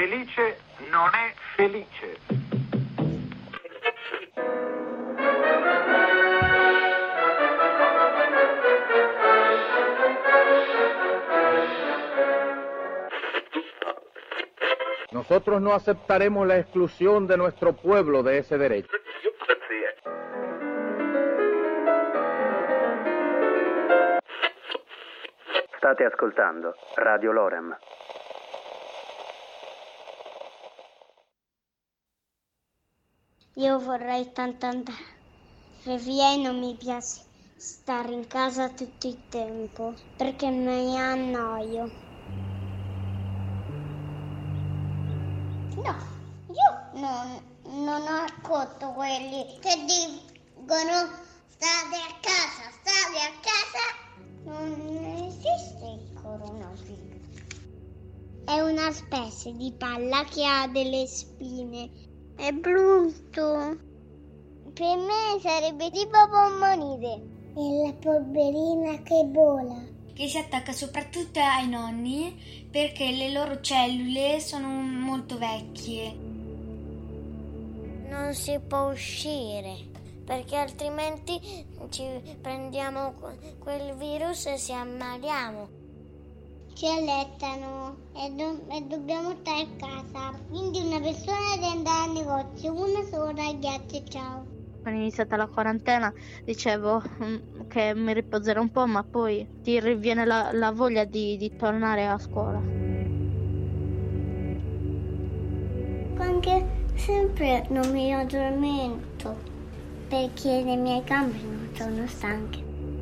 infelice non è felice. Nosotros no aceptaremos la exclusión de nuestro pueblo de ese derecho. State ascoltando Radio Lorem. Io vorrei tanto andare via e non mi piace stare in casa tutto il tempo perché mi annoio. No, io non ascolto quelli che dicono state a casa. Non esiste il coronavirus. È una specie di palla che ha delle spine. È brutto. Per me sarebbe tipo polmonite. È la polverina che vola. Che si attacca soprattutto ai nonni perché le loro cellule sono molto vecchie. Non si può uscire perché altrimenti ci prendiamo quel virus e ci ammaliamo. Ci allettano e dobbiamo stare a casa. Quindi una persona deve andare al negozio, una sola, grazie, ciao. Quando è iniziata la quarantena dicevo che mi riposerò un po', ma poi ti riviene la voglia di tornare a scuola. Anche sempre non mi addormento perché le mie gambe non sono stanche.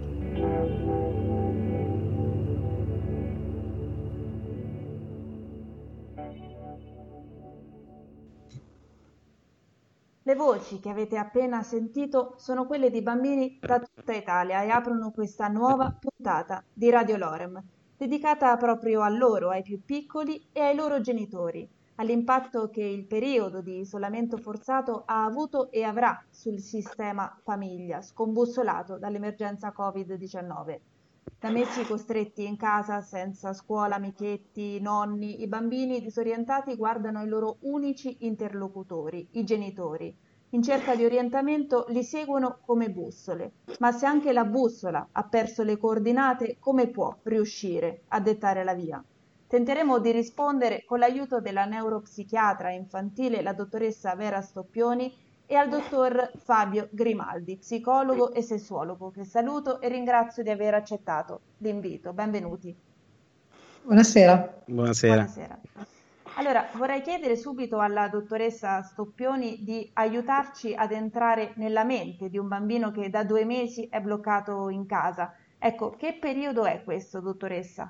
Le voci che avete appena sentito sono quelle di bambini da tutta Italia e aprono questa nuova puntata di Radio Lorem, dedicata proprio a loro, ai più piccoli e ai loro genitori, all'impatto che il periodo di isolamento forzato ha avuto e avrà sul sistema famiglia, scombussolato dall'emergenza Covid-19. Da mesi costretti in casa, senza scuola, amichetti, nonni, i bambini disorientati guardano i loro unici interlocutori, i genitori. In cerca di orientamento li seguono come bussole, ma se anche la bussola ha perso le coordinate, come può riuscire a dettare la via? Tenteremo di rispondere con l'aiuto della neuropsichiatra infantile, la dottoressa Vera Stoppioni, e al dottor Fabio Grimaldi, psicologo e sessuologo, che saluto e ringrazio di aver accettato l'invito. Benvenuti. Buonasera. Buonasera. Allora, vorrei chiedere subito alla dottoressa Stoppioni di aiutarci ad entrare nella mente di un bambino che da 2 mesi è bloccato in casa. Ecco, che periodo è questo, dottoressa?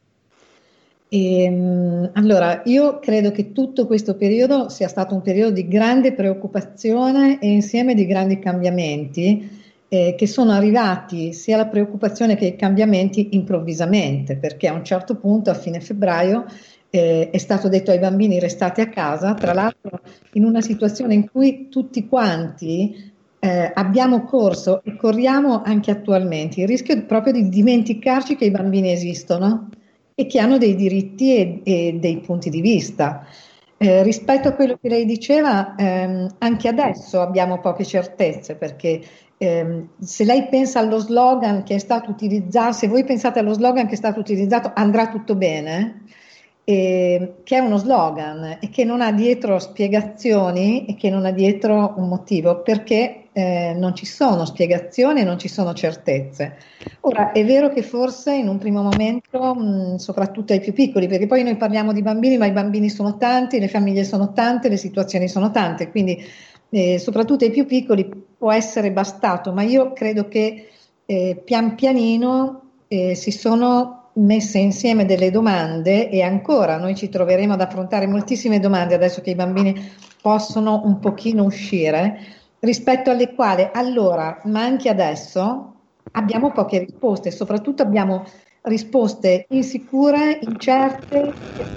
Allora, io credo che tutto questo periodo sia stato un periodo di grande preoccupazione e insieme di grandi cambiamenti che sono arrivati sia la preoccupazione che i cambiamenti improvvisamente, perché a un certo punto, a fine febbraio, è stato detto ai bambini restate a casa, tra l'altro in una situazione in cui tutti quanti abbiamo corso e corriamo anche attualmente il rischio proprio di dimenticarci che i bambini esistono e che hanno dei diritti e dei punti di vista. Rispetto a quello che lei diceva, anche adesso abbiamo poche certezze, perché se lei pensa allo slogan che è stato utilizzato, se voi pensate allo slogan che è stato utilizzato, andrà tutto bene, che è uno slogan e che non ha dietro spiegazioni e che non ha dietro un motivo, perché non ci sono spiegazioni e non ci sono certezze. Ora, è vero che forse in un primo momento, soprattutto ai più piccoli, perché poi noi parliamo di bambini, ma i bambini sono tanti, le famiglie sono tante, le situazioni sono tante, quindi soprattutto ai più piccoli può essere bastato, ma io credo che pian pianino si sono messe insieme delle domande e ancora noi ci troveremo ad affrontare moltissime domande adesso che i bambini possono un pochino uscire, rispetto alle quali allora, ma anche adesso, abbiamo poche risposte, soprattutto abbiamo risposte insicure, incerte,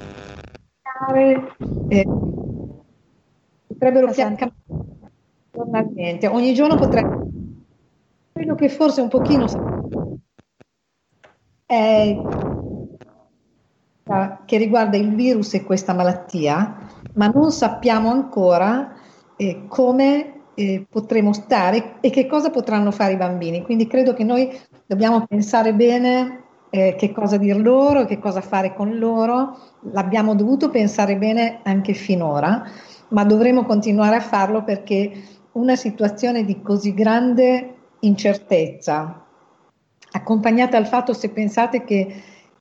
potrebbero cambiare giornalmente, ogni giorno potrebbe. Quello che forse un pochino è che riguarda il virus e questa malattia, ma non sappiamo ancora come potremo stare e che cosa potranno fare i bambini. Quindi credo che noi dobbiamo pensare bene che cosa dir loro, che cosa fare con loro. L'abbiamo dovuto pensare bene anche finora, ma dovremo continuare a farlo perché una situazione di così grande incertezza, accompagnata al fatto, se pensate che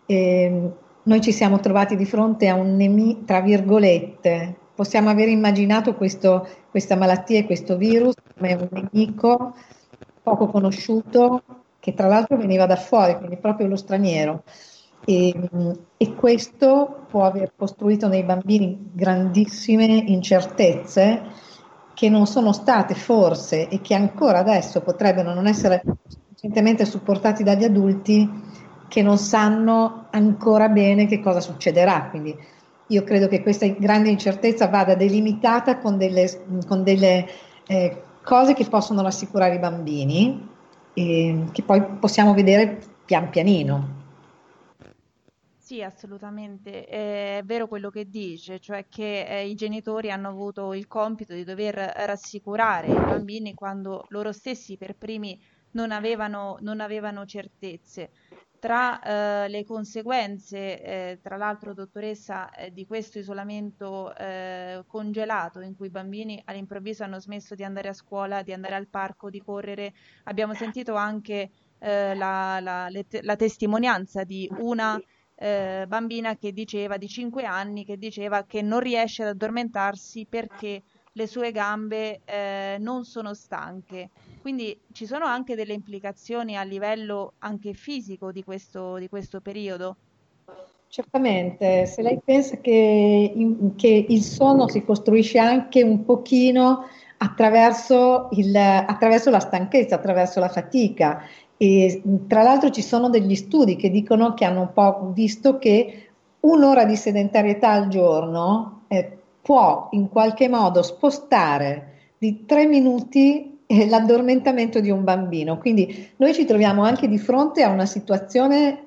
noi ci siamo trovati di fronte a un nemico, tra virgolette, possiamo aver immaginato questa malattia e questo virus come un nemico poco conosciuto, che tra l'altro veniva da fuori, quindi proprio lo straniero. E questo può aver costruito nei bambini grandissime incertezze che non sono state forse e che ancora adesso potrebbero non essere sufficientemente supportati dagli adulti che non sanno ancora bene che cosa succederà. Quindi io credo che questa grande incertezza vada delimitata con delle cose che possono rassicurare i bambini e che poi possiamo vedere pian pianino. Sì, assolutamente. È vero quello che dice, cioè che i genitori hanno avuto il compito di dover rassicurare i bambini quando loro stessi per primi non avevano certezze. Tra le conseguenze, tra l'altro, dottoressa, di questo isolamento congelato in cui i bambini all'improvviso hanno smesso di andare a scuola, di andare al parco, di correre, abbiamo sentito anche la testimonianza di una bambina che diceva, di 5 anni, che diceva che non riesce ad addormentarsi perché le sue gambe non sono stanche. Quindi ci sono anche delle implicazioni a livello anche fisico di questo periodo. Certamente, se lei pensa che il sonno si costruisce anche un pochino attraverso la stanchezza, attraverso la fatica. E tra l'altro ci sono degli studi che dicono che hanno un po' visto che un'ora di sedentarietà al giorno può in qualche modo spostare di 3 minuti l'addormentamento di un bambino. Quindi noi ci troviamo anche di fronte a una situazione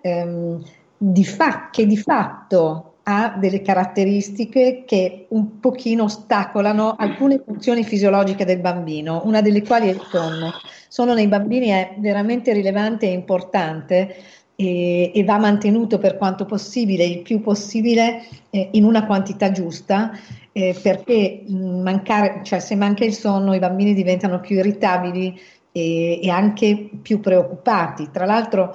che di fatto ha delle caratteristiche che un pochino ostacolano alcune funzioni fisiologiche del bambino, una delle quali è il sonno. Sonno nei bambini è veramente rilevante e importante e va mantenuto per quanto possibile, il più possibile, in una quantità giusta, perché se manca il sonno i bambini diventano più irritabili e anche più preoccupati. Tra l'altro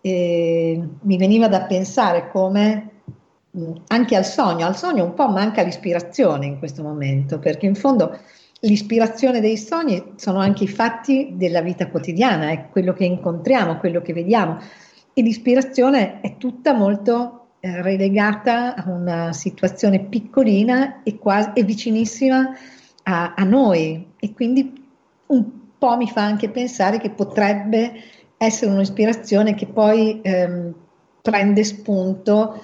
mi veniva da pensare come anche al sogno un po' manca l'ispirazione in questo momento, perché in fondo l'ispirazione dei sogni sono anche i fatti della vita quotidiana, è quello che incontriamo, quello che vediamo, e l'ispirazione è tutta molto relegata a una situazione piccolina e vicinissima a noi, e quindi un po' mi fa anche pensare che potrebbe essere un'ispirazione che poi prende spunto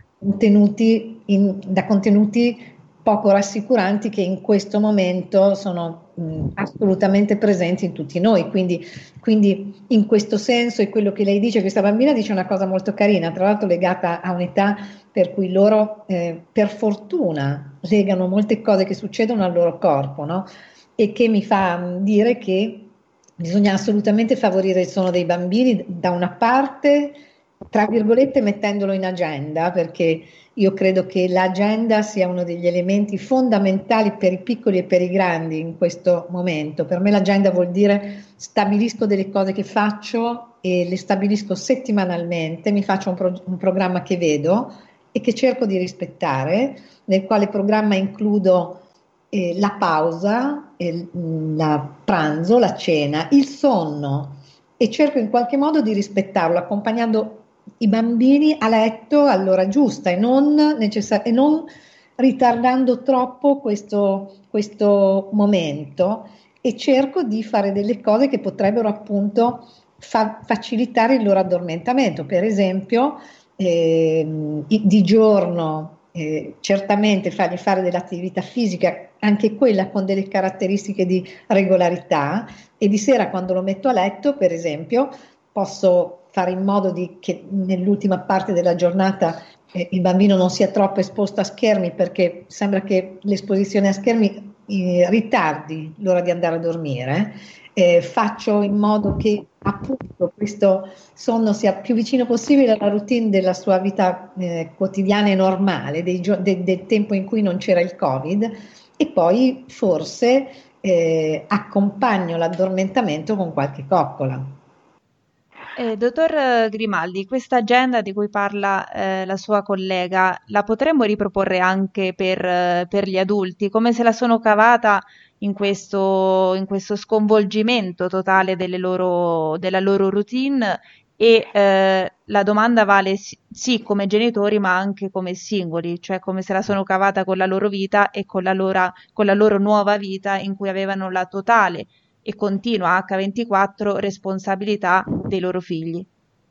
da contenuti poco rassicuranti che in questo momento sono assolutamente presenti in tutti noi. Quindi in questo senso, e quello che lei dice, questa bambina dice una cosa molto carina, tra l'altro legata a un'età per cui loro per fortuna legano molte cose che succedono al loro corpo, no? E che mi fa dire che bisogna assolutamente favorire il sonno dei bambini, da una parte, tra virgolette, mettendolo in agenda, perché io credo che l'agenda sia uno degli elementi fondamentali per i piccoli e per i grandi in questo momento. Per me l'agenda vuol dire stabilisco delle cose che faccio e le stabilisco settimanalmente, mi faccio un programma che vedo e che cerco di rispettare, nel quale programma includo la pausa, la pranzo, la cena, il sonno, e cerco in qualche modo di rispettarlo, accompagnando i bambini a letto all'ora giusta e non ritardando troppo questo momento, e cerco di fare delle cose che potrebbero appunto facilitare il loro addormentamento. Per esempio di giorno certamente fargli fare dell'attività fisica, anche quella con delle caratteristiche di regolarità, e di sera, quando lo metto a letto, per esempio, posso fare in modo che nell'ultima parte della giornata il bambino non sia troppo esposto a schermi, perché sembra che l'esposizione a schermi ritardi l'ora di andare a dormire. Faccio in modo che appunto questo sonno sia più vicino possibile alla routine della sua vita quotidiana e normale, del tempo in cui non c'era il Covid, e poi forse accompagno l'addormentamento con qualche coccola. Dottor Grimaldi, questa agenda di cui parla la sua collega, la potremmo riproporre anche per gli adulti? Come se la sono cavata in questo sconvolgimento totale della loro routine? E la domanda vale sì come genitori, ma anche come singoli, cioè come se la sono cavata con la loro vita e con la loro nuova vita, in cui avevano la totale e continua H24 responsabilità dei loro figli.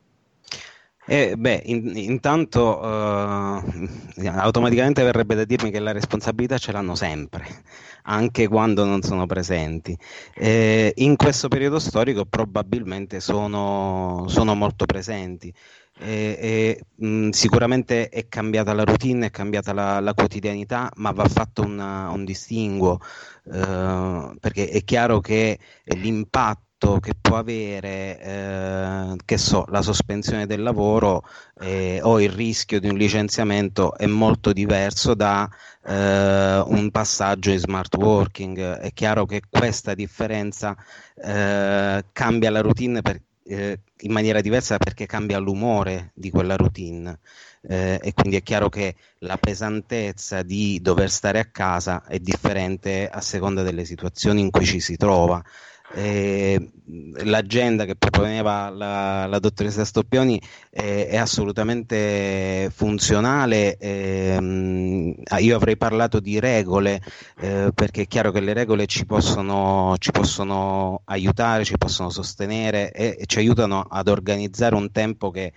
Intanto automaticamente verrebbe da dirmi che la responsabilità ce l'hanno sempre, anche quando non sono presenti. In questo periodo storico probabilmente sono molto presenti. Sicuramente è cambiata la routine, è cambiata la quotidianità, ma va fatto un distinguo, perché è chiaro che l'impatto che può avere la sospensione del lavoro o il rischio di un licenziamento è molto diverso da un passaggio in smart working. È chiaro che questa differenza cambia la routine in maniera diversa, perché cambia l'umore di quella routine, e quindi è chiaro che la pesantezza di dover stare a casa è differente a seconda delle situazioni in cui ci si trova. L'agenda che proponeva la dottoressa Stoppioni è assolutamente funzionale. Io avrei parlato di regole, perché è chiaro che le regole ci possono aiutare, ci possono sostenere e ci aiutano ad organizzare un tempo che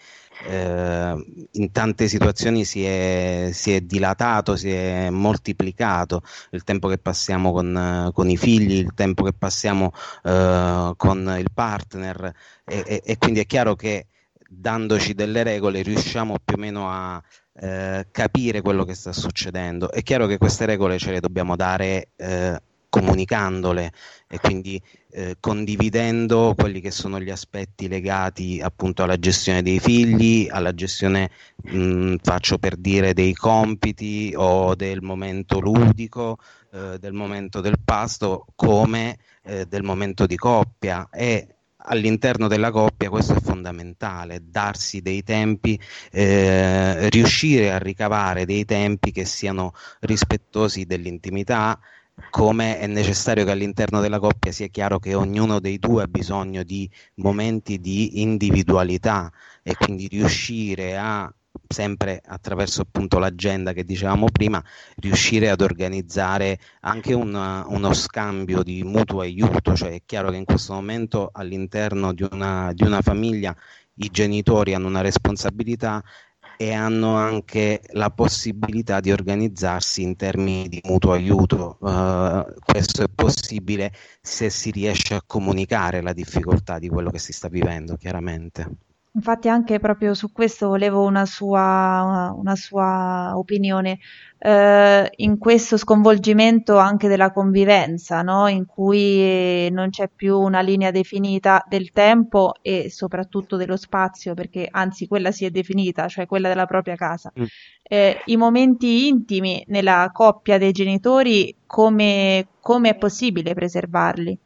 in tante situazioni si è dilatato, si è moltiplicato, il tempo che passiamo con i figli, il tempo che passiamo con il partner, e quindi è chiaro che dandoci delle regole riusciamo più o meno a capire quello che sta succedendo. È chiaro che queste regole ce le dobbiamo dare comunicandole, e quindi condividendo quelli che sono gli aspetti legati appunto alla gestione dei figli, alla gestione, faccio per dire, dei compiti o del momento ludico, del momento del pasto, come del momento di coppia. E all'interno della coppia questo è fondamentale, darsi dei tempi, riuscire a ricavare dei tempi che siano rispettosi dell'intimità, come è necessario che all'interno della coppia sia chiaro che ognuno dei due ha bisogno di momenti di individualità, e quindi riuscire a, sempre attraverso appunto l'agenda che dicevamo prima, riuscire ad organizzare anche uno scambio di mutuo aiuto. Cioè è chiaro che in questo momento all'interno di una famiglia i genitori hanno una responsabilità e hanno anche la possibilità di organizzarsi in termini di mutuo aiuto. Questo è possibile se si riesce a comunicare la difficoltà di quello che si sta vivendo, chiaramente. Infatti anche proprio su questo volevo una sua opinione, in questo sconvolgimento anche della convivenza, no? In cui non c'è più una linea definita del tempo e soprattutto dello spazio, perché anzi quella si è definita, cioè quella della propria casa. I momenti intimi nella coppia dei genitori, come è possibile preservarli?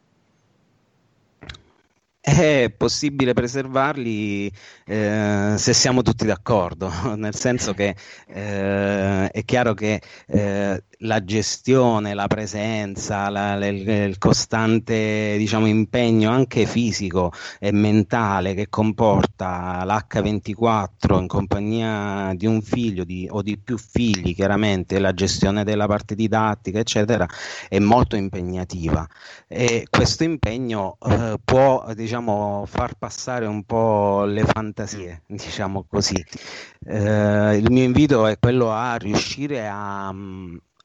È possibile preservarli se siamo tutti d'accordo, nel senso che è chiaro che la gestione, la presenza, il costante, diciamo, impegno anche fisico e mentale che comporta l'H24 in compagnia di un figlio o di più figli, chiaramente la gestione della parte didattica eccetera, è molto impegnativa, e questo impegno può, diciamo, far passare un po' le fantasie, diciamo così. Il mio invito è quello a riuscire a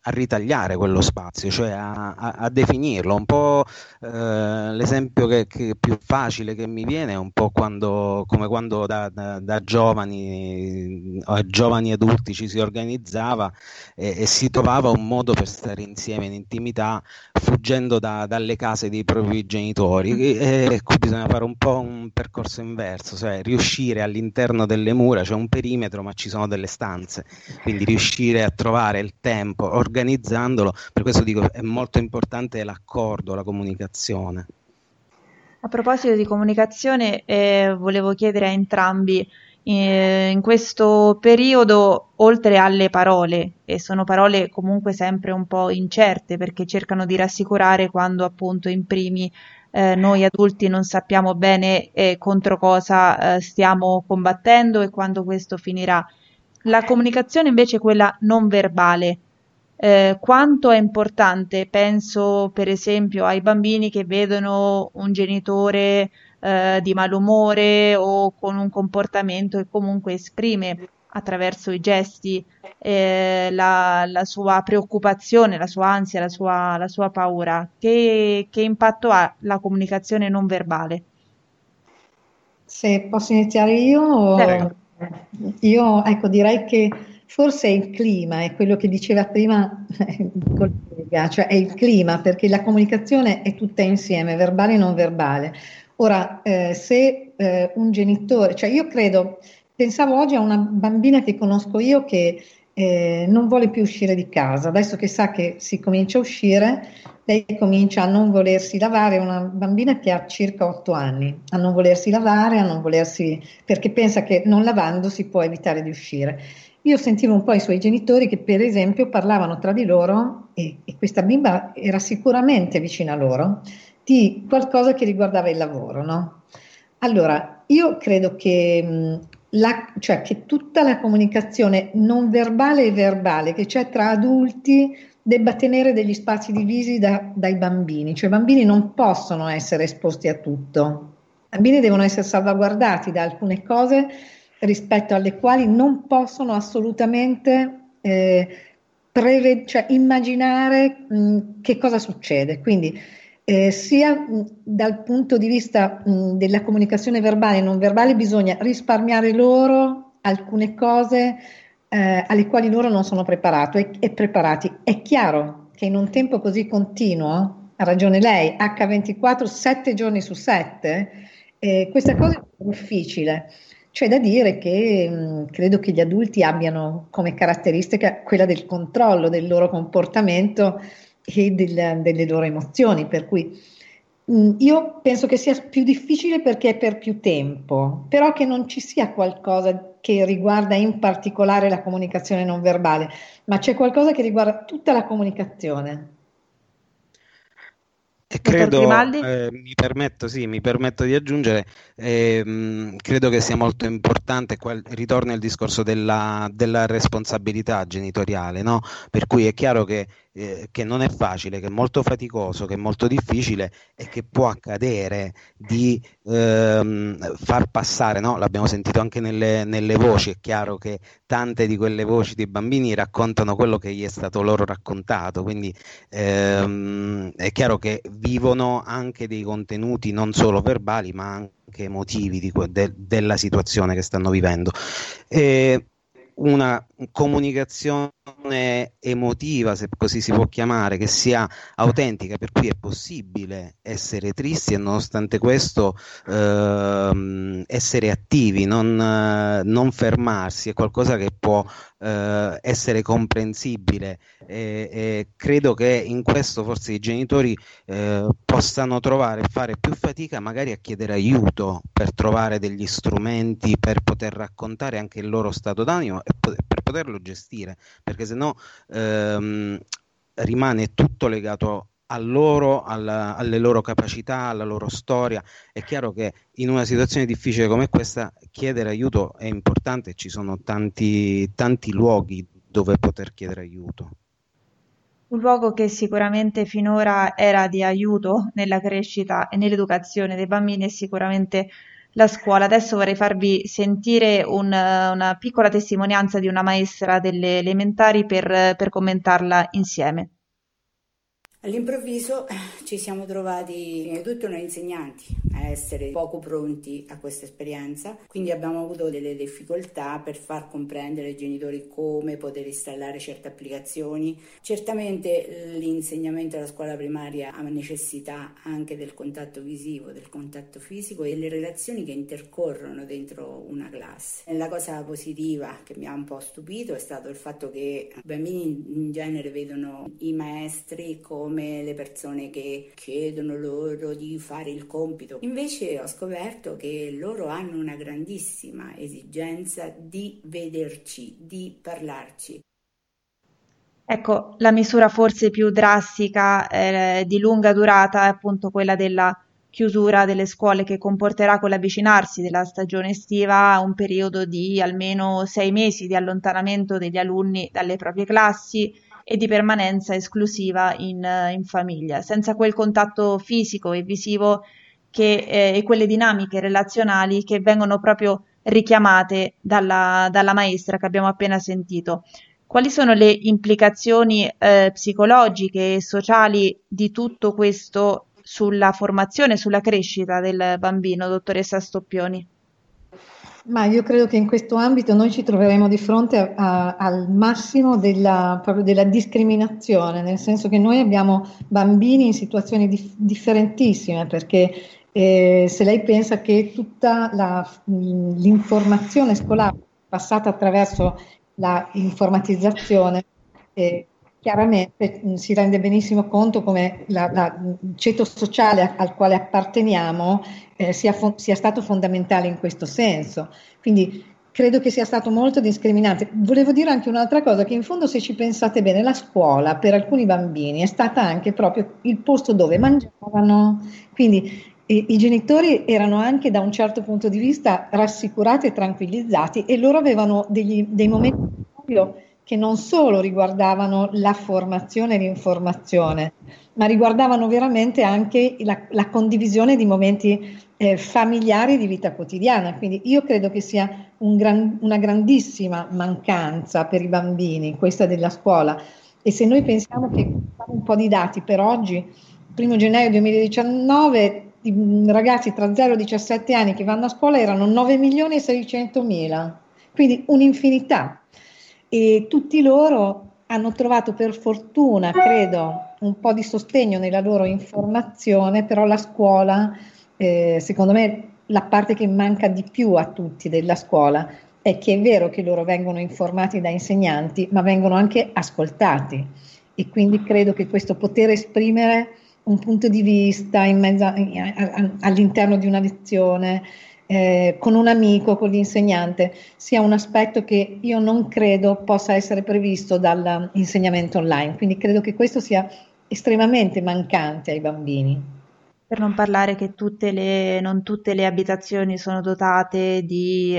a ritagliare quello spazio, cioè a definirlo. Un po' l'esempio che più facile che mi viene è un po' come quando da giovani adulti ci si organizzava e si trovava un modo per stare insieme in intimità, fuggendo dalle case dei propri genitori. E qui bisogna fare un po' un percorso inverso, cioè riuscire all'interno delle mura, c'è un perimetro ma ci sono delle stanze, quindi riuscire a trovare il tempo organizzandolo. Per questo dico, è molto importante l'accordo, la comunicazione. A proposito di comunicazione, volevo chiedere a entrambi, in questo periodo, oltre alle parole, e sono parole comunque sempre un po' incerte perché cercano di rassicurare quando appunto imprimi noi adulti non sappiamo bene contro cosa stiamo combattendo e quando questo finirà. La comunicazione invece, quella non verbale, quanto è importante? Penso per esempio ai bambini che vedono un genitore di malumore o con un comportamento che comunque esprime attraverso i gesti la sua preoccupazione, la sua ansia, la sua paura. Che impatto ha la comunicazione non verbale? Se posso iniziare io, Certo. ecco, direi che forse è il clima, è quello che diceva prima il collega, cioè è il clima, perché la comunicazione è tutta insieme, verbale e non verbale. Ora, se un genitore, cioè io credo, pensavo oggi a una bambina che conosco io che non vuole più uscire di casa, adesso che sa che si comincia a uscire, lei comincia a non volersi lavare, è una bambina che ha circa 8 anni, a non volersi lavare, perché pensa che non lavando si può evitare di uscire. Io sentivo un po' i suoi genitori che per esempio parlavano tra di loro, e questa bimba era sicuramente vicina a loro, di qualcosa che riguardava il lavoro, no? Allora, io credo che, cioè che tutta la comunicazione non verbale e verbale che c'è tra adulti debba tenere degli spazi divisi dai bambini, cioè i bambini non possono essere esposti a tutto, i bambini devono essere salvaguardati da alcune cose rispetto alle quali non possono assolutamente cioè immaginare che cosa succede. Quindi sia dal punto di vista della comunicazione verbale e non verbale bisogna risparmiare loro alcune cose alle quali loro non sono preparati. È chiaro che in un tempo così continuo, ha ragione lei, H24, 7 giorni su 7, questa cosa è difficile. C'è da dire che credo che gli adulti abbiano come caratteristica quella del controllo del loro comportamento e delle loro emozioni, per cui io penso che sia più difficile perché è per più tempo, però che non ci sia qualcosa che riguarda in particolare la comunicazione non verbale, ma c'è qualcosa che riguarda tutta la comunicazione. E Dottor credo, Grimaldi? mi permetto di aggiungere, credo che sia molto importante, ritorna il discorso della responsabilità genitoriale, no? Per cui è chiaro che non è facile, che è molto faticoso, che è molto difficile e che può accadere di far passare, no? L'abbiamo sentito anche nelle voci, è chiaro che tante di quelle voci dei bambini raccontano quello che gli è stato loro raccontato, quindi è chiaro che vivono anche dei contenuti non solo verbali ma anche emotivi della situazione che stanno vivendo. Una comunicazione emotiva, se così si può chiamare, che sia autentica, per cui è possibile essere tristi e nonostante questo essere attivi, non fermarsi, è qualcosa che può essere comprensibile e credo che in questo forse i genitori possano fare più fatica magari a chiedere aiuto per trovare degli strumenti per poter raccontare anche il loro stato d'animo e per poterlo gestire, perché sennò rimane tutto legato a loro, alle loro capacità, alla loro storia. È chiaro che in una situazione difficile come questa chiedere aiuto è importante e ci sono tanti luoghi dove poter chiedere aiuto. Un luogo che sicuramente finora era di aiuto nella crescita e nell'educazione dei bambini è sicuramente la scuola. Adesso vorrei farvi sentire una piccola testimonianza di una maestra delle elementari per commentarla insieme. All'improvviso ci siamo trovati, prima di tutto noi insegnanti, a essere poco pronti a questa esperienza, quindi abbiamo avuto delle difficoltà per far comprendere ai genitori come poter installare certe applicazioni. Certamente l'insegnamento alla scuola primaria ha necessità anche del contatto visivo, del contatto fisico e delle relazioni che intercorrono dentro una classe. La cosa positiva che mi ha un po' stupito è stato il fatto che i bambini in genere vedono i maestri come le persone che chiedono loro di fare il compito. Invece ho scoperto che loro hanno una grandissima esigenza di vederci, di parlarci. Ecco, la misura forse più drastica, di lunga durata, è appunto quella della chiusura delle scuole, che comporterà con l'avvicinarsi della stagione estiva un periodo di almeno 6 mesi di allontanamento degli alunni dalle proprie classi e di permanenza esclusiva in famiglia, senza quel contatto fisico e visivo e quelle dinamiche relazionali che vengono proprio richiamate dalla maestra che abbiamo appena sentito. Quali sono le implicazioni psicologiche e sociali di tutto questo sulla formazione, sulla crescita del bambino, dottoressa Stoppioni? Ma io credo che in questo ambito noi ci troveremo di fronte al massimo proprio della discriminazione, nel senso che noi abbiamo bambini in situazioni differentissime, perché se lei pensa che tutta l'informazione scolare passata attraverso la informatizzazione, chiaramente si rende benissimo conto come il ceto sociale al quale apparteniamo sia stato fondamentale in questo senso. Quindi credo che sia stato molto discriminante. Volevo dire anche un'altra cosa, che in fondo, se ci pensate bene, la scuola per alcuni bambini è stata anche proprio il posto dove mangiavano, quindi i genitori erano anche da un certo punto di vista rassicurati e tranquillizzati, e loro avevano dei momenti che non solo riguardavano la formazione e l'informazione, ma riguardavano veramente anche la condivisione di momenti familiari di vita quotidiana. Quindi io credo che sia una grandissima mancanza per i bambini questa della scuola. E se noi pensiamo che un po' di dati per oggi, 1 gennaio 2019, i ragazzi tra 0 e 17 anni che vanno a scuola erano 9.600.000, quindi un'infinità. E tutti loro hanno trovato, per fortuna, credo, un po' di sostegno nella loro informazione, però la scuola, secondo me, la parte che manca di più a tutti della scuola è che è vero che loro vengono informati da insegnanti, ma vengono anche ascoltati, e quindi credo che questo poter esprimere un punto di vista all'interno di una lezione, con un amico, con l'insegnante, sia un aspetto che io non credo possa essere previsto dall'insegnamento online. Quindi credo che questo sia estremamente mancante ai bambini. Per non parlare che non tutte le abitazioni sono dotate di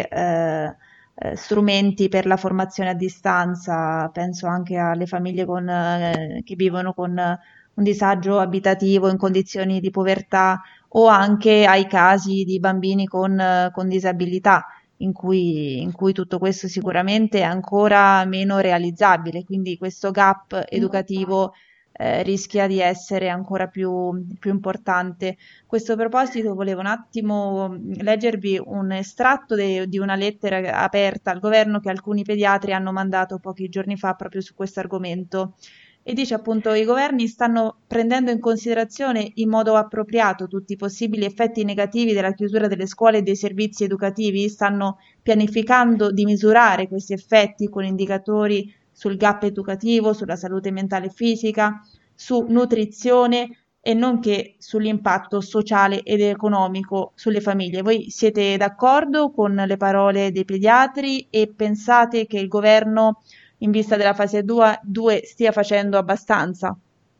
strumenti per la formazione a distanza. Penso anche alle famiglie che vivono con un disagio abitativo in condizioni di povertà, o anche ai casi di bambini con disabilità, in cui tutto questo sicuramente è ancora meno realizzabile. Quindi questo gap educativo rischia di essere ancora più importante. A questo proposito volevo un attimo leggervi un estratto di una lettera aperta al governo che alcuni pediatri hanno mandato pochi giorni fa proprio su questo argomento. E dice appunto: i governi stanno prendendo in considerazione in modo appropriato tutti i possibili effetti negativi della chiusura delle scuole e dei servizi educativi, stanno pianificando di misurare questi effetti con indicatori sul gap educativo, sulla salute mentale e fisica, su nutrizione e nonché sull'impatto sociale ed economico sulle famiglie. Voi siete d'accordo con le parole dei pediatri e pensate che il governo, in vista della fase 2, stia facendo abbastanza?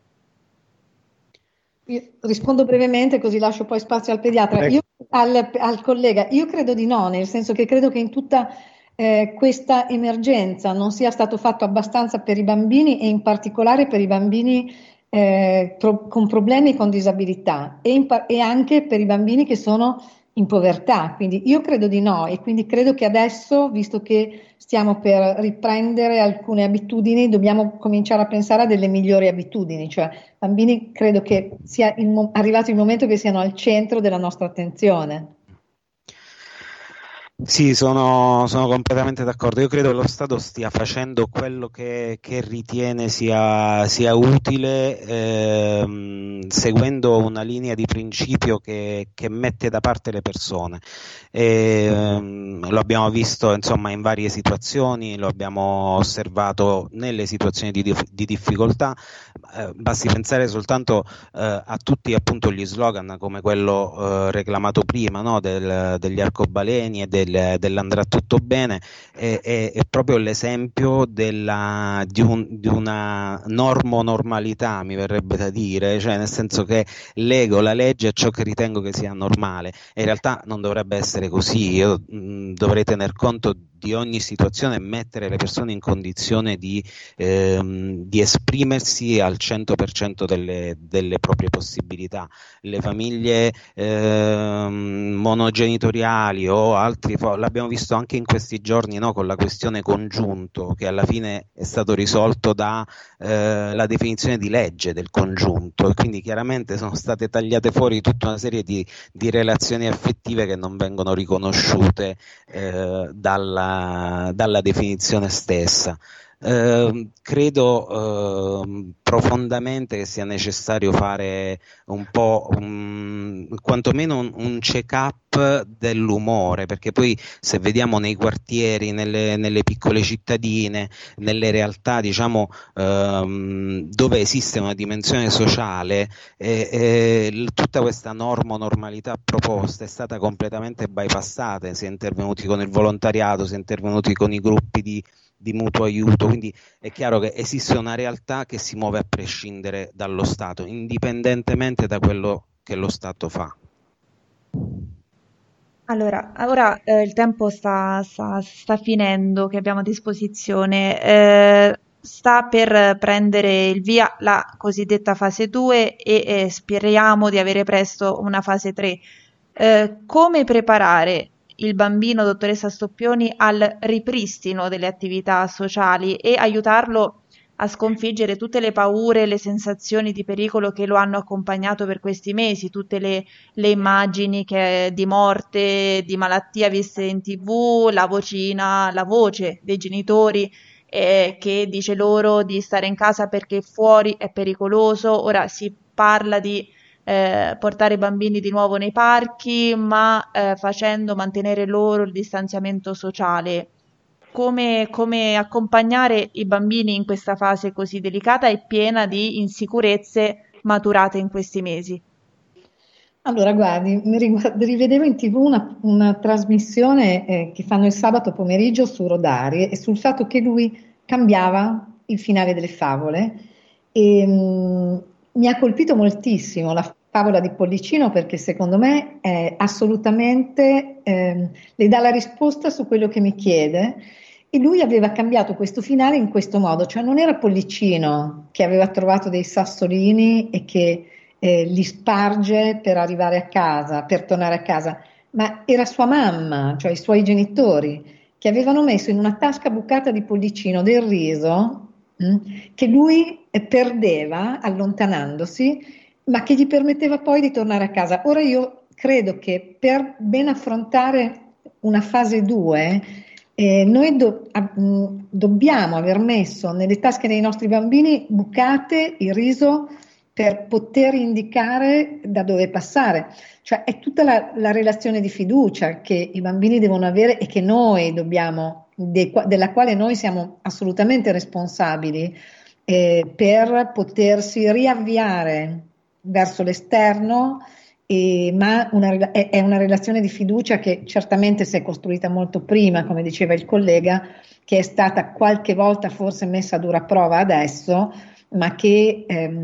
Io rispondo brevemente, così lascio poi spazio al pediatra. Io, al collega, io credo di no, nel senso che credo che in tutta questa emergenza non sia stato fatto abbastanza per i bambini, e in particolare per i bambini con problemi e con disabilità, e anche per i bambini che sono in povertà, quindi io credo di no, e quindi credo che adesso, visto che stiamo per riprendere alcune abitudini, dobbiamo cominciare a pensare a delle migliori abitudini, cioè bambini credo che sia arrivato il momento che siano al centro della nostra attenzione. Sì, sono completamente d'accordo. Io credo che lo Stato stia facendo quello che ritiene sia utile, seguendo una linea di principio che mette da parte le persone. Lo abbiamo visto, insomma, in varie situazioni, lo abbiamo osservato nelle situazioni di difficoltà. Basti pensare soltanto a tutti, appunto, gli slogan come quello reclamato prima, no? Degli arcobaleni e dell'andrà tutto bene, è proprio l'esempio di una normonormalità, mi verrebbe da dire, cioè nel senso che lego la legge a ciò che ritengo che sia normale, e in realtà non dovrebbe essere così. Io dovrei tener conto di ogni situazione e mettere le persone in condizione di esprimersi al 100% delle proprie possibilità. Le famiglie monogenitoriali o altri, l'abbiamo visto anche in questi giorni, no, con la questione congiunto, che alla fine è stato risolto da la definizione di legge del congiunto, e quindi chiaramente sono state tagliate fuori tutta una serie di relazioni affettive che non vengono riconosciute dalla definizione stessa. Credo profondamente che sia necessario fare un po' quantomeno un check-up dell'umore, perché poi se vediamo nei quartieri, nelle piccole cittadine, nelle realtà, diciamo, dove esiste una dimensione sociale, tutta questa normalità proposta è stata completamente bypassata. Si è intervenuti con il volontariato, si è intervenuti con i gruppi di mutuo aiuto, quindi è chiaro che esiste una realtà che si muove a prescindere dallo Stato, indipendentemente da quello che lo Stato fa. Allora, ora il tempo sta finendo che abbiamo a disposizione. Sta per prendere il via la cosiddetta fase 2 e speriamo di avere presto una fase 3. Come preparare il bambino, dottoressa Stoppioni, al ripristino delle attività sociali e aiutarlo a sconfiggere tutte le paure, le sensazioni di pericolo che lo hanno accompagnato per questi mesi, tutte le immagini di morte, di malattia viste in TV, la voce dei genitori che dice loro di stare in casa perché fuori è pericoloso. Ora si parla di portare i bambini di nuovo nei parchi, ma mantenere loro il distanziamento sociale. Come accompagnare i bambini in questa fase così delicata e piena di insicurezze maturate in questi mesi? Allora, guardi, rivedevo in TV una trasmissione che fanno il sabato pomeriggio su Rodari, e sul fatto che lui cambiava il finale delle favole, e mi ha colpito moltissimo la favola di Pollicino, perché secondo me è assolutamente le dà la risposta su quello che mi chiede, e lui aveva cambiato questo finale in questo modo, cioè non era Pollicino che aveva trovato dei sassolini e che li sparge per arrivare a casa, per tornare a casa, ma era sua mamma, cioè i suoi genitori, che avevano messo in una tasca bucata di Pollicino del riso che lui perdeva allontanandosi, ma che gli permetteva poi di tornare a casa. Ora io credo che per ben affrontare una fase 2 noi dobbiamo aver messo nelle tasche dei nostri bambini bucate il riso per poter indicare da dove passare. Cioè è tutta la relazione di fiducia che i bambini devono avere e che noi dobbiamo, della quale noi siamo assolutamente responsabili, per potersi riavviare verso l'esterno, ma è una relazione di fiducia che certamente si è costruita molto prima, come diceva il collega, che è stata qualche volta forse messa a dura prova adesso, ma che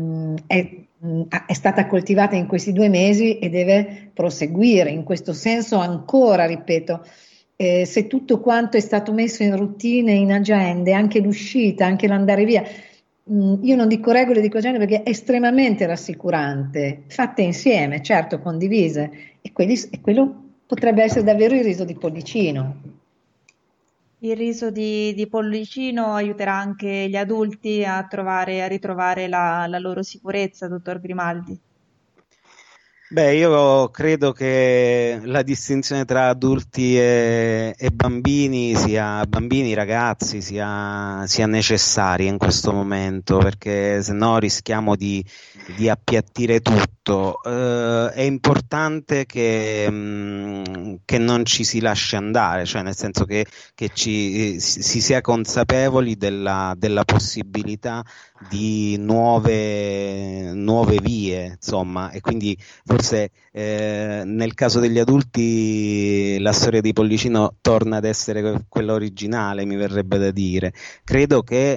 è stata coltivata in questi 2 mesi e deve proseguire. In questo senso ancora, ripeto, se tutto quanto è stato messo in routine, in agende, anche l'uscita, anche l'andare via, io non dico regole, dico agende perché è estremamente rassicurante, fatte insieme, certo condivise, e quello potrebbe essere davvero il riso di pollicino. Il riso di pollicino aiuterà anche gli adulti a ritrovare la loro sicurezza, dottor Grimaldi. Beh, io credo che la distinzione tra adulti e bambini ragazzi, sia necessaria in questo momento, perché se no rischiamo di appiattire tutto. È importante che non ci si lasci andare, cioè nel senso che si sia consapevoli della possibilità di nuove vie, insomma, e quindi forse nel caso degli adulti la storia di Pollicino torna ad essere quella originale, mi verrebbe da dire. Credo che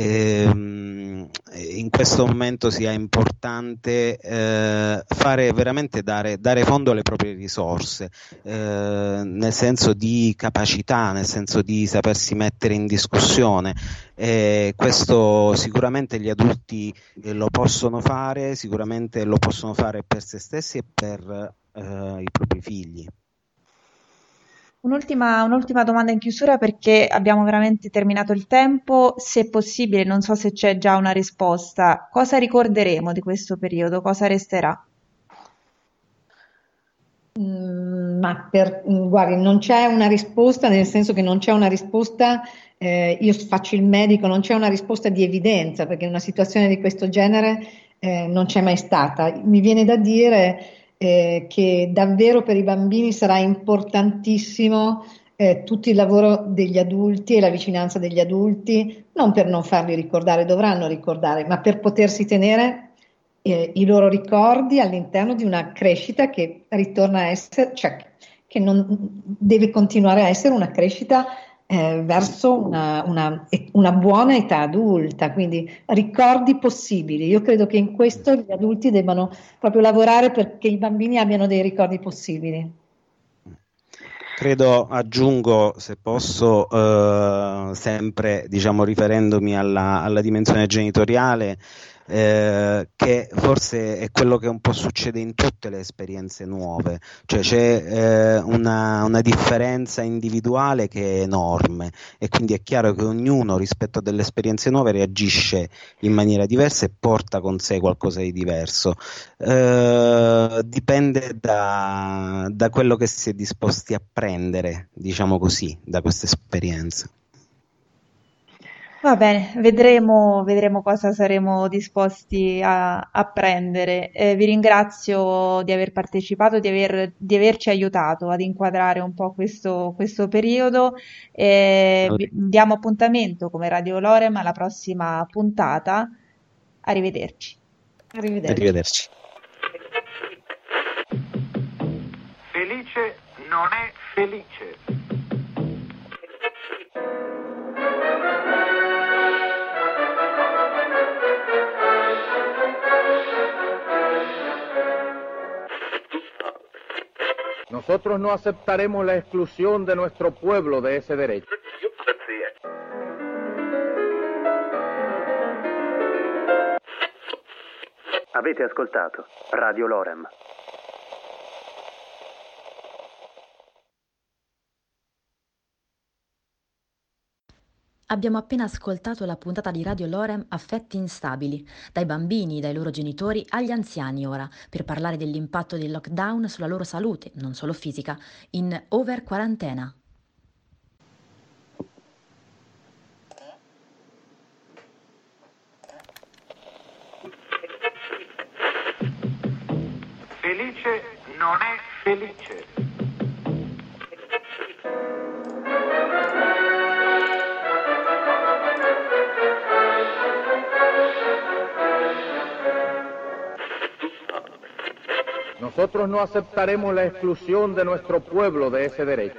in questo momento sia importante fare veramente dare fondo alle proprie risorse, nel senso di capacità, nel senso di sapersi mettere in discussione. Questo sicuramente gli adulti lo possono fare, sicuramente lo possono fare per se stessi e per i propri figli. Un'ultima domanda in chiusura perché abbiamo veramente terminato il tempo. Se possibile, non so se c'è già una risposta, cosa ricorderemo di questo periodo? Cosa resterà? Guardi, non c'è una risposta, nel senso che non c'è una risposta, io faccio il medico, non c'è una risposta di evidenza, perché una situazione di questo genere non c'è mai stata. Mi viene da dire che davvero per i bambini sarà importantissimo tutto il lavoro degli adulti e la vicinanza degli adulti, non per non farli ricordare, dovranno ricordare, ma per potersi tenere i loro ricordi all'interno di una crescita che ritorna a essere, cioè che non deve continuare a essere una crescita verso una buona età adulta, quindi ricordi possibili. Io credo che in questo gli adulti debbano proprio lavorare perché i bambini abbiano dei ricordi possibili. Credo, aggiungo, se posso, sempre riferendomi alla dimensione genitoriale, che forse è quello che un po' succede in tutte le esperienze nuove, cioè c'è una differenza individuale che è enorme e quindi è chiaro che ognuno rispetto a delle esperienze nuove reagisce in maniera diversa e porta con sé qualcosa di diverso. Dipende da quello che si è disposti a prendere, diciamo così, da questa esperienza. Va bene, vedremo cosa saremo disposti a prendere. Vi ringrazio di aver partecipato, di averci aiutato ad inquadrare un po' questo periodo. Diamo appuntamento come Radio Lorem alla prossima puntata. Arrivederci. Arrivederci. Felice non è felice. Nosotros no aceptaremos la exclusión de nuestro pueblo de ese derecho. Avete ascoltato Radio Lorem. Abbiamo appena ascoltato la puntata di Radio Lorem Affetti instabili, dai bambini, dai loro genitori agli anziani ora, per parlare dell'impatto del lockdown sulla loro salute, non solo fisica, in Over Quarantena. Felice non è felice. Nosotros no aceptaremos la exclusión de nuestro pueblo de ese derecho.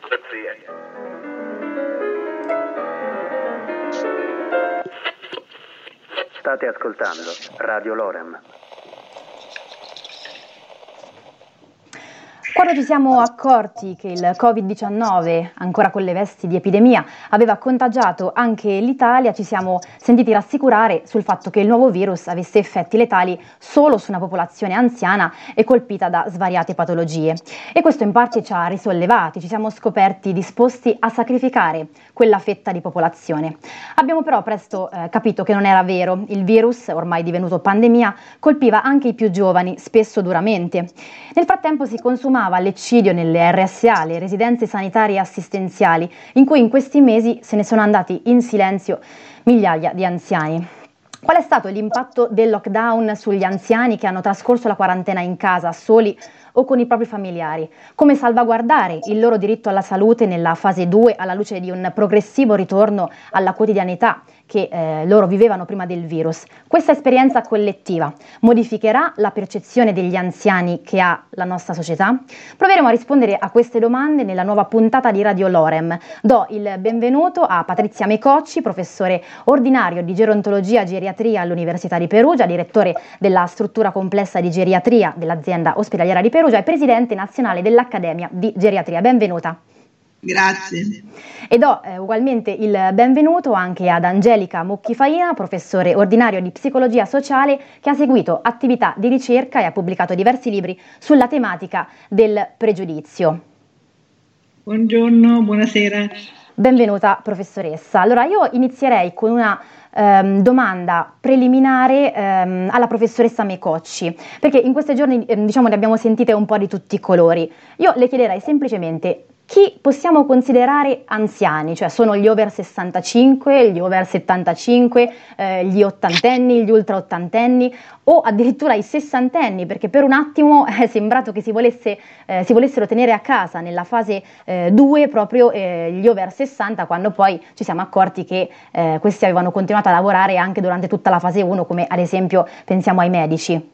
State ascoltando Radio Lorem. Quando ci siamo accorti che il Covid-19, ancora con le vesti di epidemia, aveva contagiato anche l'Italia, ci siamo sentiti rassicurare sul fatto che il nuovo virus avesse effetti letali solo su una popolazione anziana e colpita da svariate patologie. E questo in parte ci ha risollevati, ci siamo scoperti disposti a sacrificare quella fetta di popolazione. Abbiamo però presto capito che non era vero. Il virus, ormai divenuto pandemia, colpiva anche i più giovani, spesso duramente. Nel frattempo si consumava l'eccidio nelle RSA, le residenze sanitarie e assistenziali, in cui in questi mesi se ne sono andati in silenzio migliaia di anziani. Qual è stato l'impatto del lockdown sugli anziani che hanno trascorso la quarantena in casa, soli o con i propri familiari? Come salvaguardare il loro diritto alla salute nella fase 2 alla luce di un progressivo ritorno alla quotidianità che loro vivevano prima del virus? Questa esperienza collettiva modificherà la percezione degli anziani che ha la nostra società? Proveremo a rispondere a queste domande nella nuova puntata di Radio Lorem. Do il benvenuto a Patrizia Mecocci, professore ordinario di gerontologia e geriatria all'Università di Perugia, direttore della struttura complessa di geriatria dell'azienda ospedaliera di Perugia e presidente nazionale dell'Accademia di Geriatria. Benvenuta. Grazie. E do ugualmente il benvenuto anche ad Angelica Mucchifaina, professore ordinario di psicologia sociale che ha seguito attività di ricerca e ha pubblicato diversi libri sulla tematica del pregiudizio. Buongiorno, buonasera. Benvenuta professoressa. Allora io inizierei con una domanda preliminare alla professoressa Mecocci, perché in questi giorni ne abbiamo sentite un po' di tutti i colori. Io le chiederei semplicemente chi possiamo considerare anziani, cioè sono gli over 65, gli over 75, gli ottantenni, gli ultra ottantenni o addirittura i sessantenni, perché per un attimo è sembrato che si volessero tenere a casa nella fase 2 proprio gli over 60, quando poi ci siamo accorti che questi avevano continuato a lavorare anche durante tutta la fase 1, come ad esempio pensiamo ai medici.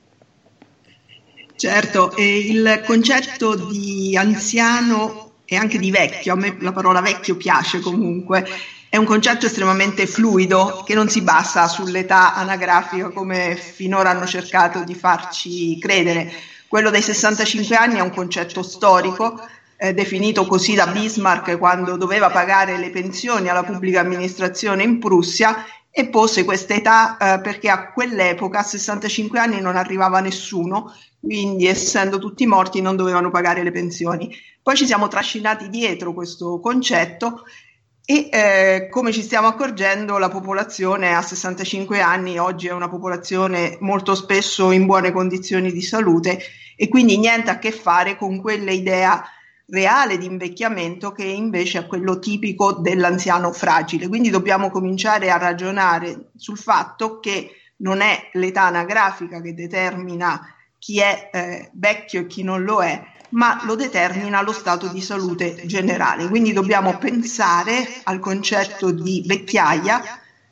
Certo, il concetto di anziano e anche di vecchio, a me la parola vecchio piace comunque, è un concetto estremamente fluido che non si basa sull'età anagrafica come finora hanno cercato di farci credere. Quello dei 65 anni è un concetto storico, definito così da Bismarck quando doveva pagare le pensioni alla pubblica amministrazione in Prussia, e pose questa età perché a quell'epoca a 65 anni non arrivava nessuno, quindi essendo tutti morti non dovevano pagare le pensioni. Poi ci siamo trascinati dietro questo concetto e come ci stiamo accorgendo la popolazione a 65 anni oggi è una popolazione molto spesso in buone condizioni di salute e quindi niente a che fare con quelle idea reale di invecchiamento che invece è quello tipico dell'anziano fragile. Quindi dobbiamo cominciare a ragionare sul fatto che non è l'età anagrafica che determina chi è vecchio e chi non lo è, ma lo determina lo stato di salute generale. Quindi dobbiamo pensare al concetto di vecchiaia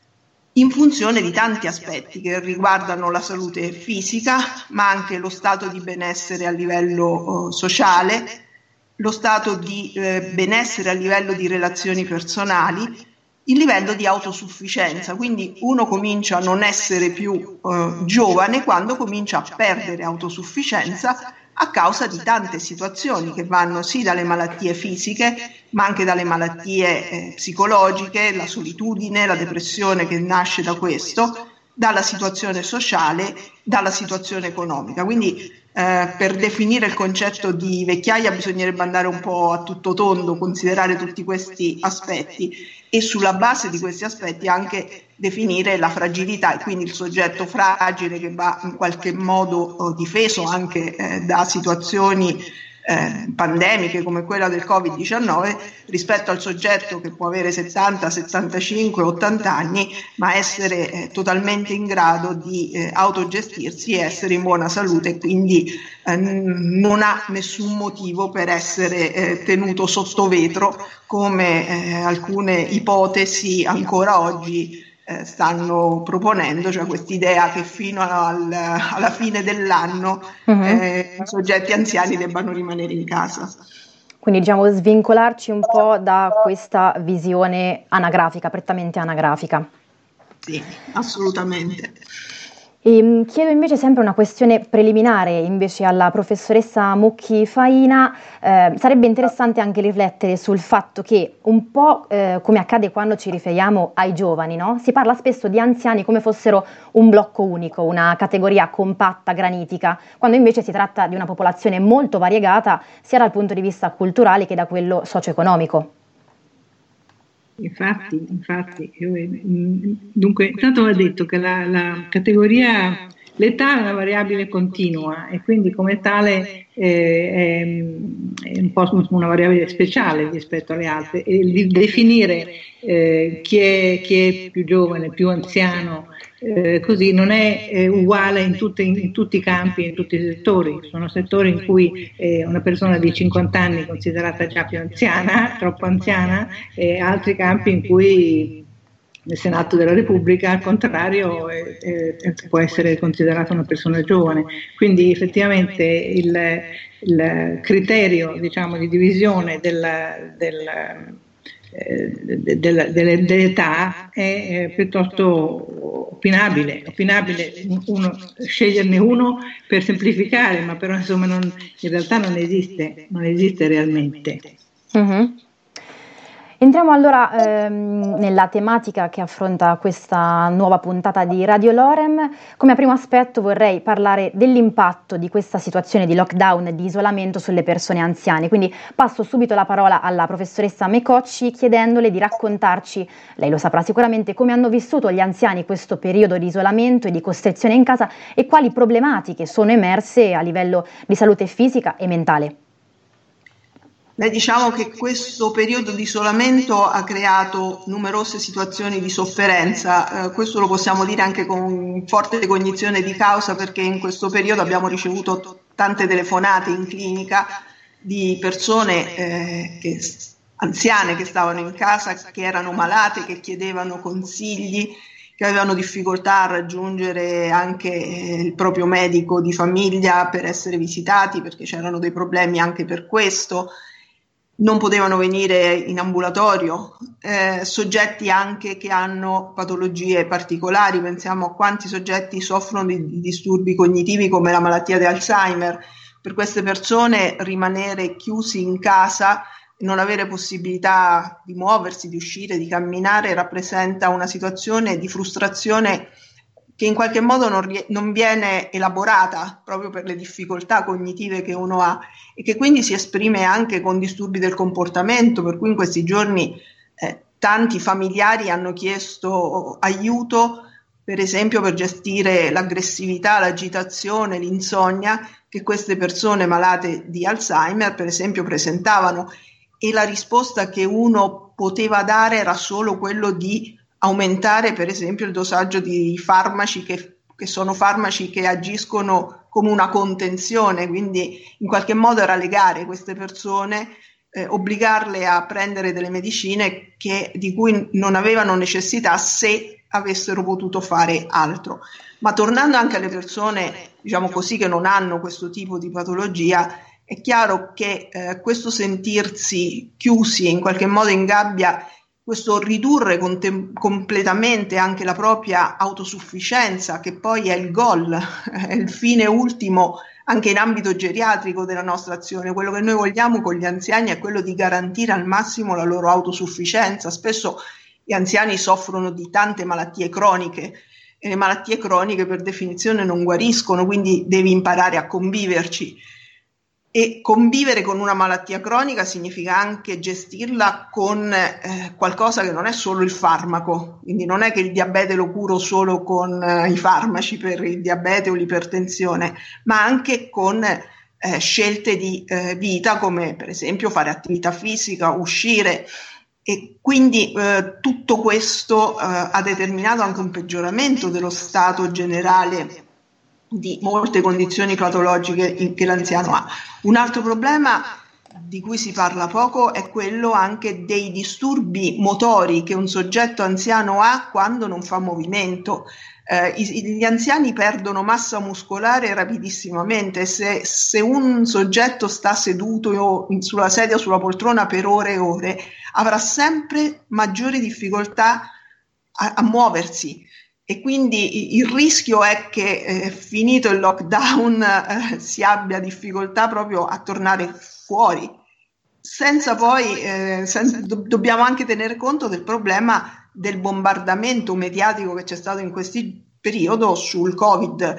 in funzione di tanti aspetti che riguardano la salute fisica, ma anche lo stato di benessere a livello sociale, lo stato di benessere a livello di relazioni personali, il livello di autosufficienza. Quindi uno comincia a non essere più giovane quando comincia a perdere autosufficienza a causa di tante situazioni che vanno sì dalle malattie fisiche, ma anche dalle malattie psicologiche, la solitudine, la depressione che nasce da questo, dalla situazione sociale, dalla situazione economica. Quindi per definire il concetto di vecchiaia bisognerebbe andare un po' a tutto tondo, considerare tutti questi aspetti e sulla base di questi aspetti anche definire la fragilità e quindi il soggetto fragile che va in qualche modo difeso anche da situazioni pandemiche come quella del Covid-19 rispetto al soggetto che può avere 70, 75, 80 anni ma essere totalmente in grado di autogestirsi e essere in buona salute e quindi non ha nessun motivo per essere tenuto sotto vetro come alcune ipotesi ancora oggi stanno proponendo, cioè quest'idea che fino alla fine dell'anno i soggetti anziani debbano rimanere in casa. Quindi diciamo svincolarci un po' da questa visione anagrafica, prettamente anagrafica. Sì, assolutamente. E chiedo invece sempre una questione preliminare invece alla professoressa Mucchi Faina. Sarebbe interessante anche riflettere sul fatto che un po' come accade quando ci riferiamo ai giovani, no? Si parla spesso di anziani come fossero un blocco unico, una categoria compatta, granitica, quando invece si tratta di una popolazione molto variegata sia dal punto di vista culturale che da quello socio-economico. Infatti, dunque, intanto va detto che la categoria, l'età è una variabile continua e quindi come tale è un po' una variabile speciale rispetto alle altre, e definire chi è più giovane, più anziano, così non è uguale in tutti i campi, in tutti i settori. Sono settori in cui una persona di 50 anni è considerata già più anziana, troppo anziana, e altri campi in cui nel Senato della Repubblica al contrario può essere considerata una persona giovane. Quindi effettivamente il criterio, diciamo, di divisione dell'età è piuttosto opinabile, sceglierne uno per semplificare, ma però insomma in realtà non esiste realmente. Mm-hmm. Entriamo allora nella tematica che affronta questa nuova puntata di Radio Lorem. Come primo aspetto vorrei parlare dell'impatto di questa situazione di lockdown e di isolamento sulle persone anziane, quindi passo subito la parola alla professoressa Mecocci chiedendole di raccontarci, lei lo saprà sicuramente, come hanno vissuto gli anziani questo periodo di isolamento e di costrizione in casa e quali problematiche sono emerse a livello di salute fisica e mentale. Diciamo che questo periodo di isolamento ha creato numerose situazioni di sofferenza, questo lo possiamo dire anche con forte cognizione di causa, perché in questo periodo abbiamo ricevuto tante telefonate in clinica di persone anziane che stavano in casa, che erano malate, che chiedevano consigli, che avevano difficoltà a raggiungere anche il proprio medico di famiglia per essere visitati, perché c'erano dei problemi anche per questo. Non potevano venire in ambulatorio, soggetti anche che hanno patologie particolari, pensiamo a quanti soggetti soffrono di disturbi cognitivi come la malattia di Alzheimer. Per queste persone rimanere chiusi in casa, non avere possibilità di muoversi, di uscire, di camminare, rappresenta una situazione di frustrazione che in qualche modo non viene elaborata proprio per le difficoltà cognitive che uno ha e che quindi si esprime anche con disturbi del comportamento, per cui in questi giorni tanti familiari hanno chiesto aiuto, per esempio per gestire l'aggressività, l'agitazione, l'insonnia che queste persone malate di Alzheimer per esempio presentavano, e la risposta che uno poteva dare era solo quello di aumentare per esempio il dosaggio di farmaci che sono farmaci che agiscono come una contenzione, quindi in qualche modo era legare queste persone, obbligarle a prendere delle medicine di cui non avevano necessità se avessero potuto fare altro. Ma tornando anche alle persone, diciamo così, che non hanno questo tipo di patologia, è chiaro che questo sentirsi chiusi in qualche modo in gabbia, questo ridurre completamente anche la propria autosufficienza, che poi è il goal, è il fine ultimo anche in ambito geriatrico della nostra azione. Quello che noi vogliamo con gli anziani è quello di garantire al massimo la loro autosufficienza. Spesso gli anziani soffrono di tante malattie croniche e le malattie croniche per definizione non guariscono, quindi devi imparare a conviverci. E convivere con una malattia cronica significa anche gestirla con qualcosa che non è solo il farmaco, quindi non è che il diabete lo curo solo con i farmaci per il diabete o l'ipertensione, ma anche con scelte di vita, come per esempio fare attività fisica, uscire, e quindi tutto questo ha determinato anche un peggioramento dello stato generale di molte condizioni patologiche che l'anziano ha. Un altro problema di cui si parla poco è quello anche dei disturbi motori che un soggetto anziano ha quando non fa movimento. Gli anziani perdono massa muscolare rapidissimamente. Se un soggetto sta seduto sulla sedia o sulla poltrona per ore e ore, avrà sempre maggiori difficoltà a muoversi. e quindi il rischio è che finito il lockdown si abbia difficoltà proprio a tornare fuori, senza poi dobbiamo anche tenere conto del problema del bombardamento mediatico che c'è stato in questi periodo sul Covid.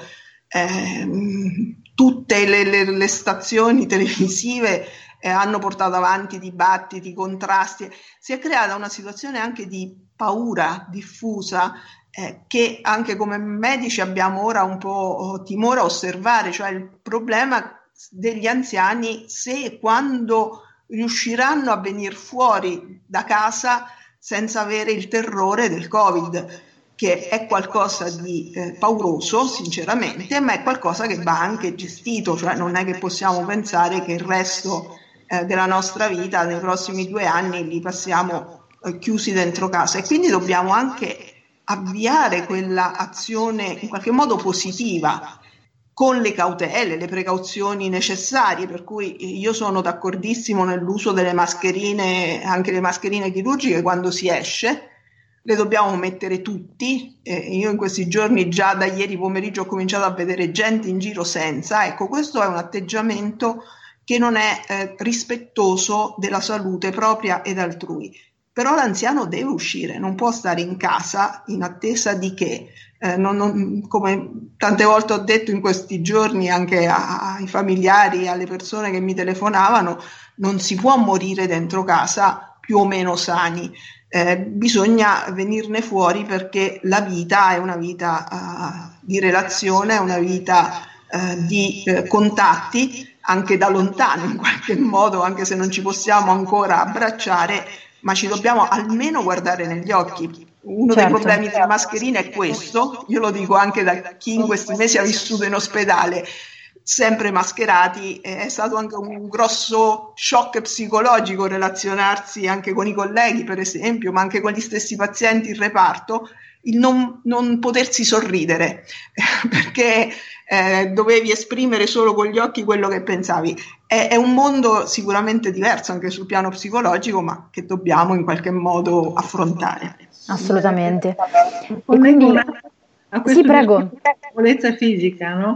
Tutte le stazioni televisive hanno portato avanti dibattiti, contrasti, si è creata una situazione anche di paura diffusa che anche come medici abbiamo ora un po' timore a osservare, cioè il problema degli anziani se e quando riusciranno a venire fuori da casa senza avere il terrore del Covid, che è qualcosa di pauroso sinceramente, ma è qualcosa che va anche gestito, cioè non è che possiamo pensare che il resto della nostra vita nei prossimi 2 anni li passiamo chiusi dentro casa, e quindi dobbiamo anche avviare quella azione in qualche modo positiva con le cautele, le precauzioni necessarie, per cui io sono d'accordissimo nell'uso delle mascherine, anche le mascherine chirurgiche quando si esce, le dobbiamo mettere tutti. Io in questi giorni, già da ieri pomeriggio, ho cominciato a vedere gente in giro senza. Ecco, questo è un atteggiamento che non è rispettoso della salute propria ed altrui. Però l'anziano deve uscire, non può stare in casa in attesa di che, come tante volte ho detto in questi giorni anche ai familiari, alle persone che mi telefonavano, non si può morire dentro casa più o meno sani. Bisogna venirne fuori, perché la vita è una vita di relazione, è una vita di contatti anche da lontano in qualche modo, anche se non ci possiamo ancora abbracciare, ma ci dobbiamo almeno guardare negli occhi. Uno dei problemi della mascherina è questo, io lo dico anche da chi in questi mesi ha vissuto in ospedale sempre mascherati, è stato anche un grosso shock psicologico relazionarsi anche con i colleghi, per esempio, ma anche con gli stessi pazienti in reparto, il non potersi sorridere perché dovevi esprimere solo con gli occhi quello che pensavi. È un mondo sicuramente diverso anche sul piano psicologico, ma che dobbiamo in qualche modo affrontare. Assolutamente. E quindi a questo sì, prego. Violenza fisica, no?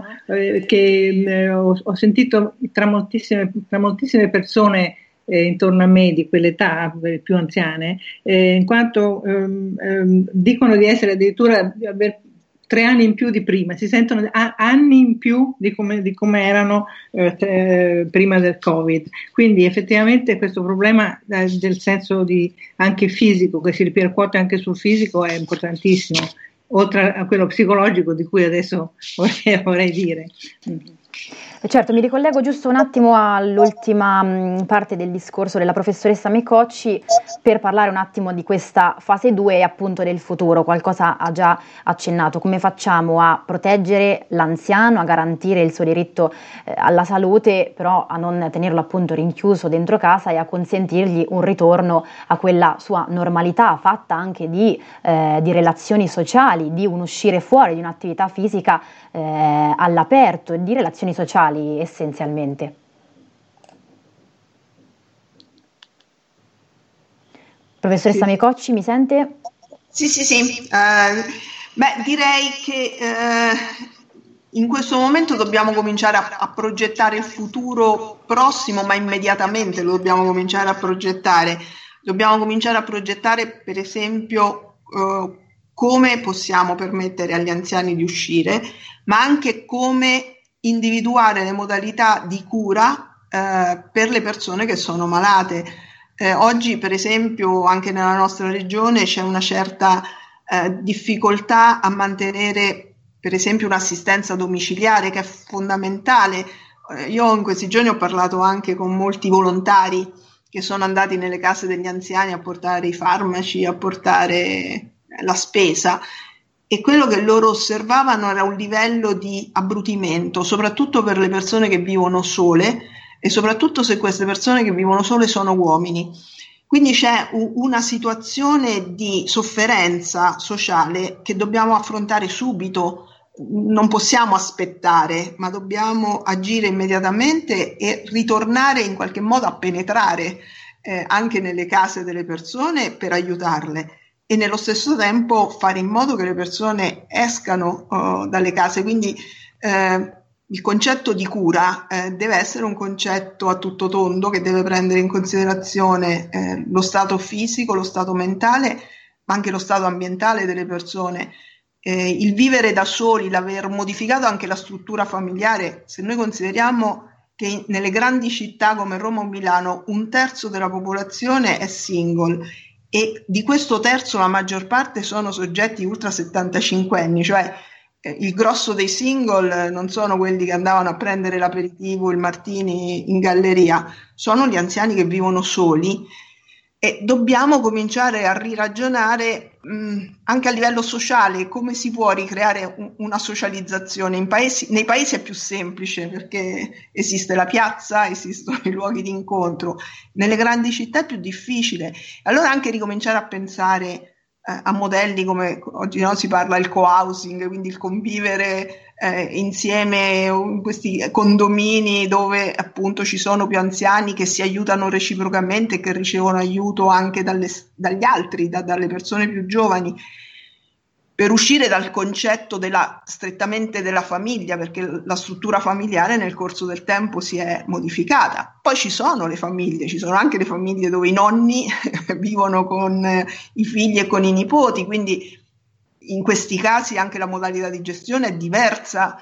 Che ho sentito tra moltissime persone intorno a me di quell'età, più anziane, in quanto dicono di essere addirittura di aver 3 anni in più di prima, si sentono anni in più di come erano prima del Covid. Quindi effettivamente questo problema del senso di anche fisico, che si ripercuote anche sul fisico, è importantissimo, oltre a quello psicologico di cui adesso vorrei dire. Certo, mi ricollego giusto un attimo all'ultima parte del discorso della professoressa Mecocci per parlare un attimo di questa fase 2 e appunto del futuro. Qualcosa ha già accennato: come facciamo a proteggere l'anziano, a garantire il suo diritto alla salute, però a non tenerlo appunto rinchiuso dentro casa e a consentirgli un ritorno a quella sua normalità fatta anche di relazioni sociali, di un uscire fuori, di un'attività fisica all'aperto e di relazioni sociali essenzialmente. Professoressa Mecocci, mi sente? Sì. Direi che in questo momento dobbiamo cominciare a progettare il futuro prossimo, ma immediatamente lo dobbiamo cominciare a progettare. Dobbiamo cominciare a progettare, per esempio, come possiamo permettere agli anziani di uscire, ma anche come individuare le modalità di cura per le persone che sono malate. Oggi, per esempio, anche nella nostra regione c'è una certa difficoltà a mantenere, per esempio, un'assistenza domiciliare che è fondamentale. Io in questi giorni ho parlato anche con molti volontari che sono andati nelle case degli anziani a portare i farmaci, a portare la spesa. E quello che loro osservavano era un livello di abbrutimento, soprattutto per le persone che vivono sole e soprattutto se queste persone che vivono sole sono uomini. Quindi c'è una situazione di sofferenza sociale che dobbiamo affrontare subito, non possiamo aspettare, ma dobbiamo agire immediatamente e ritornare in qualche modo a penetrare anche nelle case delle persone per aiutarle. e nello stesso tempo fare in modo che le persone escano dalle case. Quindi il concetto di cura deve essere un concetto a tutto tondo, che deve prendere in considerazione lo stato fisico, lo stato mentale, ma anche lo stato ambientale delle persone. Il vivere da soli, l'aver modificato anche la struttura familiare. Se noi consideriamo che nelle grandi città come Roma o Milano 1/3 della popolazione è single, e di questo terzo la maggior parte sono soggetti ultra 75 anni, cioè il grosso dei single non sono quelli che andavano a prendere l'aperitivo, il martini in galleria, sono gli anziani che vivono soli, e dobbiamo cominciare a riragionare anche a livello sociale come si può ricreare una socializzazione. Nei paesi è più semplice perché esiste la piazza, esistono i luoghi di incontro, nelle grandi città è più difficile. Allora anche ricominciare a pensare a modelli come oggi si parla del co-housing, quindi il convivere insieme in questi condomini dove appunto ci sono più anziani che si aiutano reciprocamente e che ricevono aiuto anche dagli altri, dalle persone più giovani, per uscire dal concetto strettamente della famiglia, perché la struttura familiare nel corso del tempo si è modificata. Poi ci sono le famiglie, ci sono anche le famiglie dove i nonni vivono con i figli e con i nipoti, quindi in questi casi anche la modalità di gestione è diversa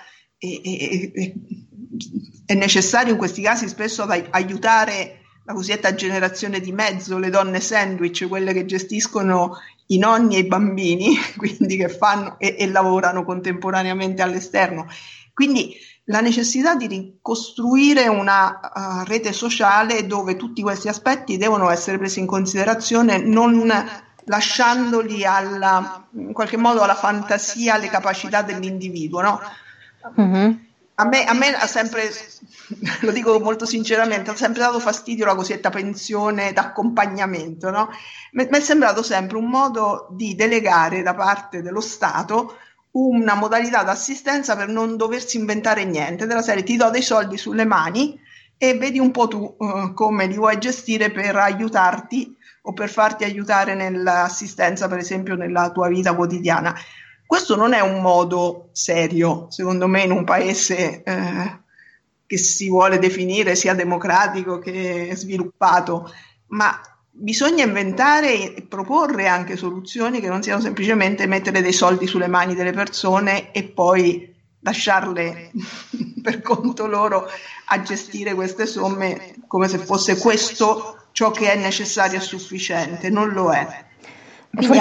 e è necessario in questi casi spesso aiutare la cosiddetta generazione di mezzo, le donne sandwich, quelle che gestiscono i nonni e i bambini, quindi che fanno e lavorano contemporaneamente all'esterno. Quindi la necessità di ricostruire una rete sociale dove tutti questi aspetti devono essere presi in considerazione, non lasciandoli in qualche modo alla fantasia, alle capacità dell'individuo, no? Mm-hmm. A me ha sempre, lo dico molto sinceramente, ha sempre dato fastidio la cosiddetta pensione d'accompagnamento, no? Mi è sembrato sempre un modo di delegare da parte dello Stato una modalità d'assistenza per non doversi inventare niente, della serie ti do dei soldi sulle mani e vedi un po' tu come li vuoi gestire per aiutarti o per farti aiutare nell'assistenza, per esempio, nella tua vita quotidiana. Questo non è un modo serio, secondo me, in un paese che si vuole definire sia democratico che sviluppato, ma bisogna inventare e proporre anche soluzioni che non siano semplicemente mettere dei soldi sulle mani delle persone e poi lasciarle per conto loro a gestire queste somme come se fosse questo ciò che è necessario e sufficiente. Non lo è. Quindi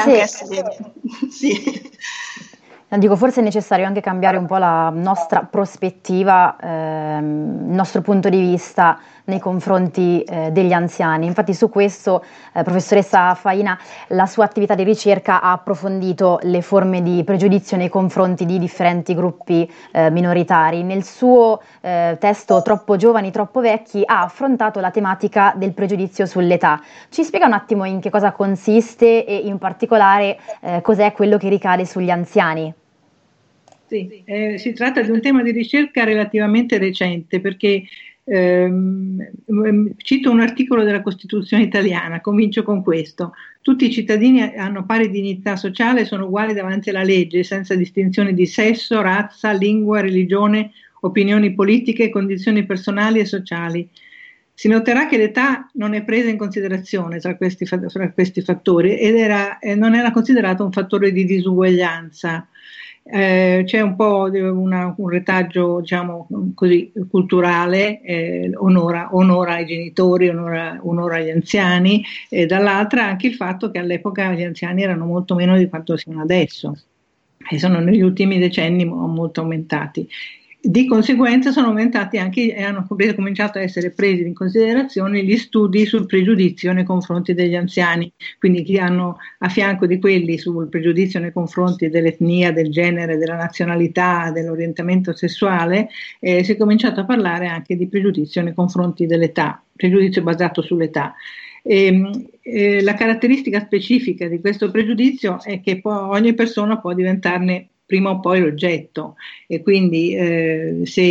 forse è necessario anche cambiare un po' la nostra prospettiva, il nostro punto di vista nei confronti degli anziani. Infatti su questo, professoressa Faina, la sua attività di ricerca ha approfondito le forme di pregiudizio nei confronti di differenti gruppi minoritari. Nel suo testo Troppo giovani, troppo vecchi ha affrontato la tematica del pregiudizio sull'età. Ci spiega un attimo in che cosa consiste e in particolare cos'è quello che ricade sugli anziani? Sì, si tratta di un tema di ricerca relativamente recente perché cito un articolo della Costituzione italiana, comincio con questo: tutti i cittadini hanno pari dignità sociale e sono uguali davanti alla legge senza distinzione di sesso, razza, lingua, religione, opinioni politiche, condizioni personali e sociali. Si noterà che l'età non è presa in considerazione tra questi fattori ed non era considerato un fattore di disuguaglianza. C'è un po' un retaggio, diciamo così, culturale, onora i genitori, onora gli anziani, e dall'altra anche il fatto che all'epoca gli anziani erano molto meno di quanto siano adesso e sono negli ultimi decenni molto aumentati. Di conseguenza sono aumentati anche e hanno cominciato a essere presi in considerazione gli studi sul pregiudizio nei confronti degli anziani, quindi chi hanno a fianco di quelli sul pregiudizio nei confronti dell'etnia, del genere, della nazionalità, dell'orientamento sessuale, si è cominciato a parlare anche di pregiudizio nei confronti dell'età, pregiudizio basato sull'età. La caratteristica specifica di questo pregiudizio è che ogni persona può diventarne prima o poi l'oggetto, e quindi se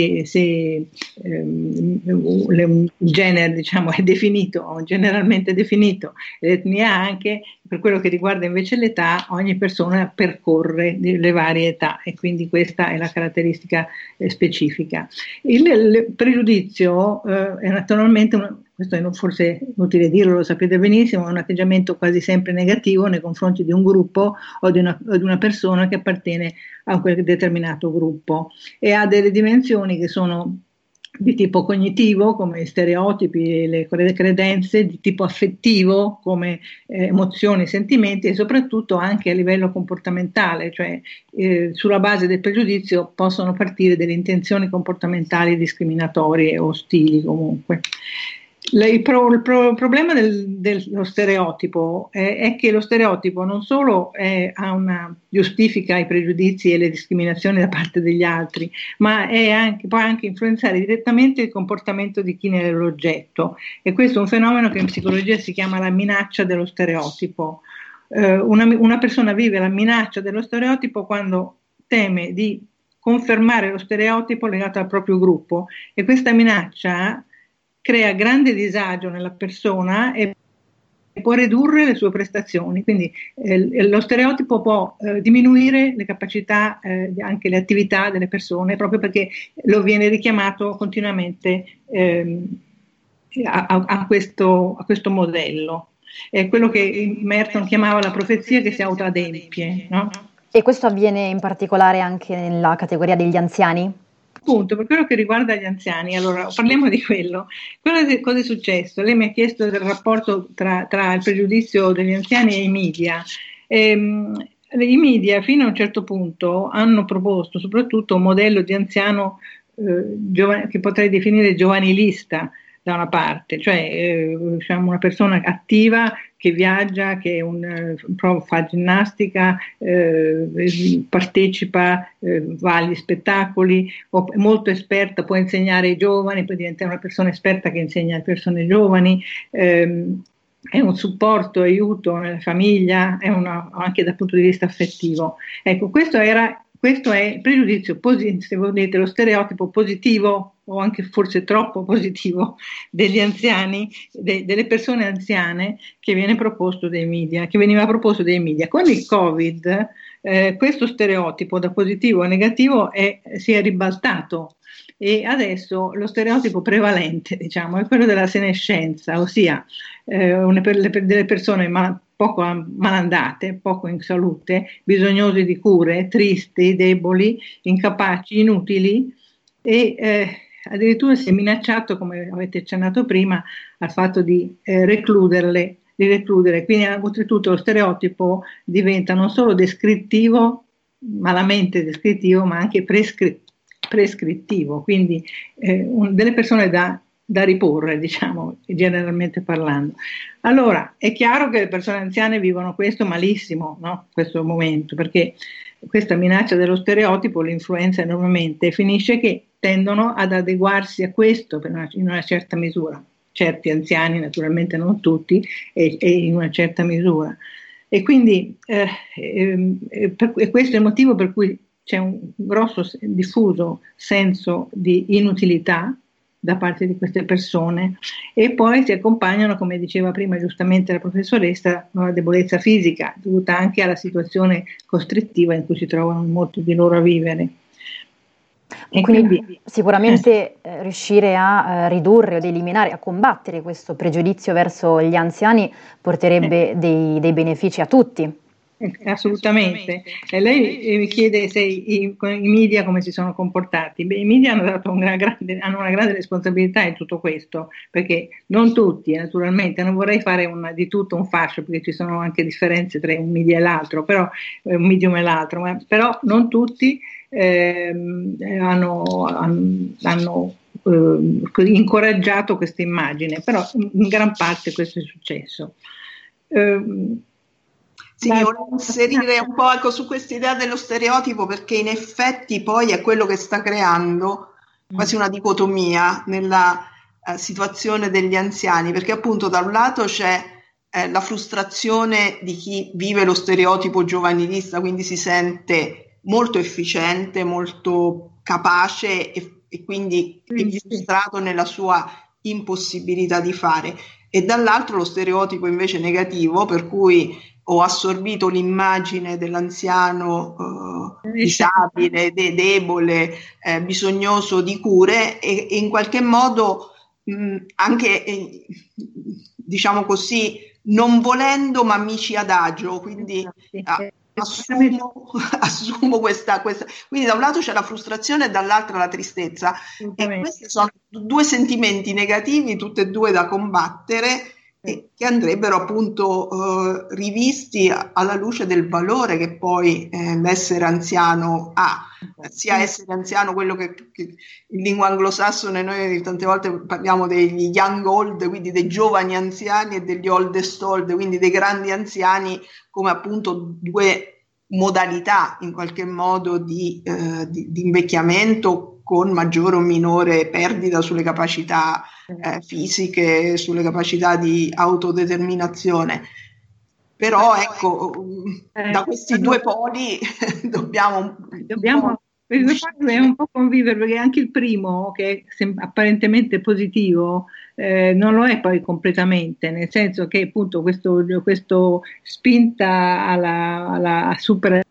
il genere, diciamo, è definito o generalmente definito, l'etnia anche, per quello che riguarda invece l'età, ogni persona percorre le varie età e quindi questa è la caratteristica specifica. Il pregiudizio è naturalmente, questo è forse inutile dirlo, lo sapete benissimo, è un atteggiamento quasi sempre negativo nei confronti di un gruppo o di una persona che appartiene a quel determinato gruppo e ha delle dimensioni che sono di tipo cognitivo come stereotipi, le credenze, di tipo affettivo come emozioni, sentimenti e soprattutto anche a livello comportamentale, cioè sulla base del pregiudizio possono partire delle intenzioni comportamentali discriminatorie o ostili comunque. Il problema dello stereotipo è che lo stereotipo non solo giustifica i pregiudizi e le discriminazioni da parte degli altri, ma può anche influenzare direttamente il comportamento di chi ne è l'oggetto. E questo è un fenomeno che in psicologia si chiama la minaccia dello stereotipo. Una persona vive la minaccia dello stereotipo quando teme di confermare lo stereotipo legato al proprio gruppo e questa minaccia crea grande disagio nella persona e può ridurre le sue prestazioni, quindi lo stereotipo può diminuire le capacità, anche le attività delle persone, proprio perché lo viene richiamato continuamente a questo modello. È quello che Merton chiamava la profezia che si autoadempie, no? E questo avviene in particolare anche nella categoria degli anziani? Appunto, per quello che riguarda gli anziani, allora parliamo di quello. Cosa è successo? Lei mi ha chiesto del rapporto tra il pregiudizio degli anziani e i media. I media fino a un certo punto hanno proposto soprattutto un modello di anziano che potrei definire giovanilista da una parte, cioè diciamo una persona attiva che viaggia, che fa ginnastica, partecipa, va agli spettacoli, è molto esperta, può insegnare ai giovani, poi diventa una persona esperta che insegna alle persone giovani, è un supporto, aiuto nella famiglia, anche dal punto di vista affettivo. Ecco, questo è il pregiudizio positivo, se volete, lo stereotipo positivo o anche forse troppo positivo degli anziani, delle persone anziane che veniva proposto dai media. Con il Covid questo stereotipo da positivo a negativo si è ribaltato e adesso lo stereotipo prevalente, diciamo, è quello della senescenza, ossia delle persone poco malandate, poco in salute, bisognosi di cure, tristi, deboli, incapaci, inutili e addirittura si è minacciato, come avete accennato prima, al fatto di recludere. Quindi oltretutto lo stereotipo diventa non solo descrittivo, malamente descrittivo, ma anche prescrittivo, quindi delle persone da riporre, diciamo, generalmente parlando. Allora, è chiaro che le persone anziane vivono questo malissimo, no? Questo momento, perché questa minaccia dello stereotipo li influenza enormemente e finisce che tendono ad adeguarsi a questo in una certa misura. Certi anziani, naturalmente non tutti, e in una certa misura. E quindi questo è il motivo per cui c'è un grosso diffuso senso di inutilità da parte di queste persone e poi si accompagnano, come diceva prima giustamente la professoressa, una debolezza fisica dovuta anche alla situazione costrittiva in cui si trovano molti di loro a vivere. E quindi sicuramente riuscire a ridurre o ad eliminare, a combattere questo pregiudizio verso gli anziani porterebbe dei benefici a tutti. Assolutamente. E lei mi chiede se i media come si sono comportati. I media hanno dato hanno una grande responsabilità in tutto questo, perché non tutti, naturalmente, non vorrei fare di tutto un fascio, perché ci sono anche differenze tra un media e l'altro, però un medium e l'altro, però non tutti hanno incoraggiato questa immagine, però in gran parte questo è successo. Sì, volevo inserire un po' su questa idea dello stereotipo, perché in effetti poi è quello che sta creando quasi una dicotomia nella situazione degli anziani, perché appunto da un lato c'è la frustrazione di chi vive lo stereotipo giovanilista, quindi si sente molto efficiente, molto capace e quindi frustrato nella sua impossibilità di fare, e dall'altro lo stereotipo invece negativo, per cui o assorbito l'immagine dell'anziano disabile, debole, bisognoso di cure e in qualche modo anche, diciamo così, non volendo ma mi ci adagio, quindi assumo questa. Quindi da un lato c'è la frustrazione e dall'altro la tristezza, e questi sono due sentimenti negativi, tutti e due da combattere, e che andrebbero appunto rivisti alla luce del valore che poi l'essere anziano ha, sia essere anziano, quello che in lingua anglosassone noi tante volte parliamo degli young old, quindi dei giovani anziani, e degli oldest old, quindi dei grandi anziani, come appunto due modalità in qualche modo di invecchiamento, con maggiore o minore perdita sulle capacità fisiche, sulle capacità di autodeterminazione. Però ecco, da questi due poli dobbiamo un po' convivere, perché anche il primo, che è apparentemente positivo, non lo è poi completamente, nel senso che appunto questo spinta alla super